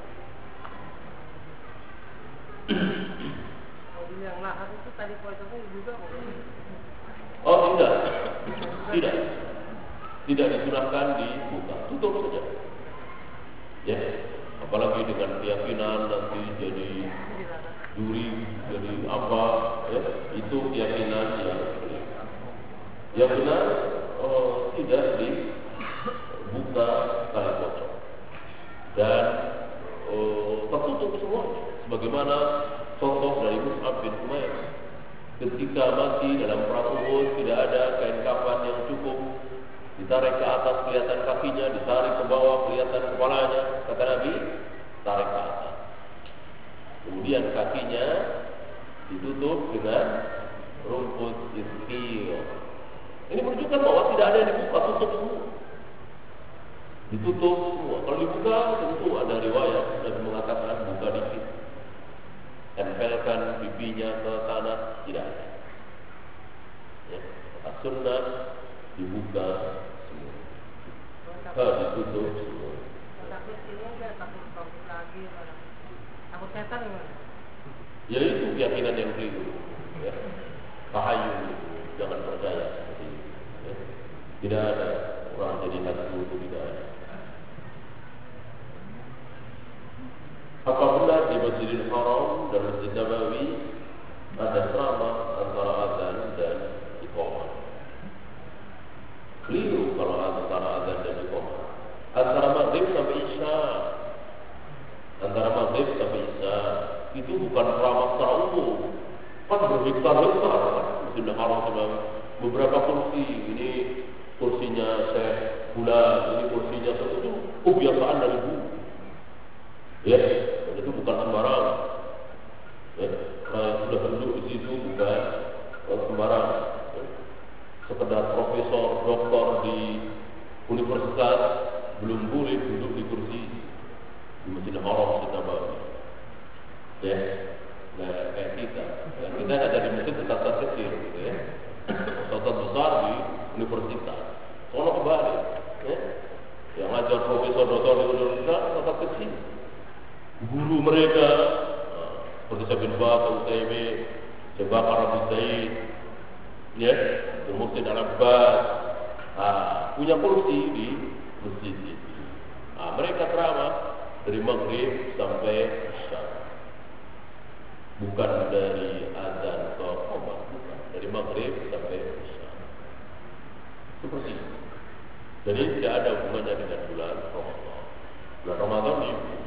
Yang lahat itu tadi poin-poin juga kok. Oh tidak, tidak, tidak disunahkan dibuka, tutup saja. Ya, apalagi dengan keyakinan nanti jadi duri, jadi apa? Ya, itu keyakinan yang yang benar. Oh, tidak dibuka tali pocong dan oh, tertutup semuanya. Sebagaimana contoh dari Mus'ab bin Umair ketika mati dalam perang Uhud, tidak ada kain kafan yang cukup, ditarik ke atas kelihatan kakinya, ditarik ke bawah kelihatan kepalanya. Kata Nabi, tarik ke atas. Kemudian kakinya ditutup dengan rumput izkir. Ini menunjukkan bahwa tidak ada yang dibuka, tutup semua. Ditutup semua. Kalau dibuka tentu ada riwayat Nabi mengatakan buka dikit, tempelkan pipinya ke tanah, tidak ada. Ya, sunnah dibuka semua, kalau ditutup semua. Takut ini enggak takut takut lagi, takut setan gimana? Ya itu keyakinan yang keliru. Ya. Tahayul, jangan percaya seperti itu. Ya. Tidak ada orang jadi hantu itu, tidak ada. Apa benar di Masjidil Haram dan Masjid Nabawi ada ceramah antara azan dan iqamah? Keliru kalau antara azan dan iqamah. Antara maghrib sampai isya, antara maghrib sampai isya itu bukan ceramah secara umum. Kan berhektar-hektar kan Masjidil Haram sama beberapa kursi. Ini kursinya Syekh Bulan, ini kursinya satu itu kebiasaan dari dulu. Ya, itu bukan sembarang. Ya, kalau sudah duduk di situ bukan sembarang. Ya. Sekedar profesor, doktor di universitas belum boleh duduk di kursi di Masjidil Haram, Masjid Nabawi. Ya, nah kayak kita. Ya, kita ada di masjid besar kecil, gitu ya. Besar besar di universitas. Soalnya kebalik. Ya. Yang ngajar profesor, doktor di universitas besar kecil. Guru mereka seperti Syekh bin Baz, Utsaimin, Syekh Bakar Abi Zaid, ya, Muhsin Al-Abbas, ah, punya kursi di masjid itu. Ah, mereka ceramah dari maghrib sampai isya, bukan dari azan ke qomat, bukan dari maghrib sampai isya. Seperti itu. Jadi tidak ada hubungannya dengan bulan Ramadan. Bulan Ramadan ini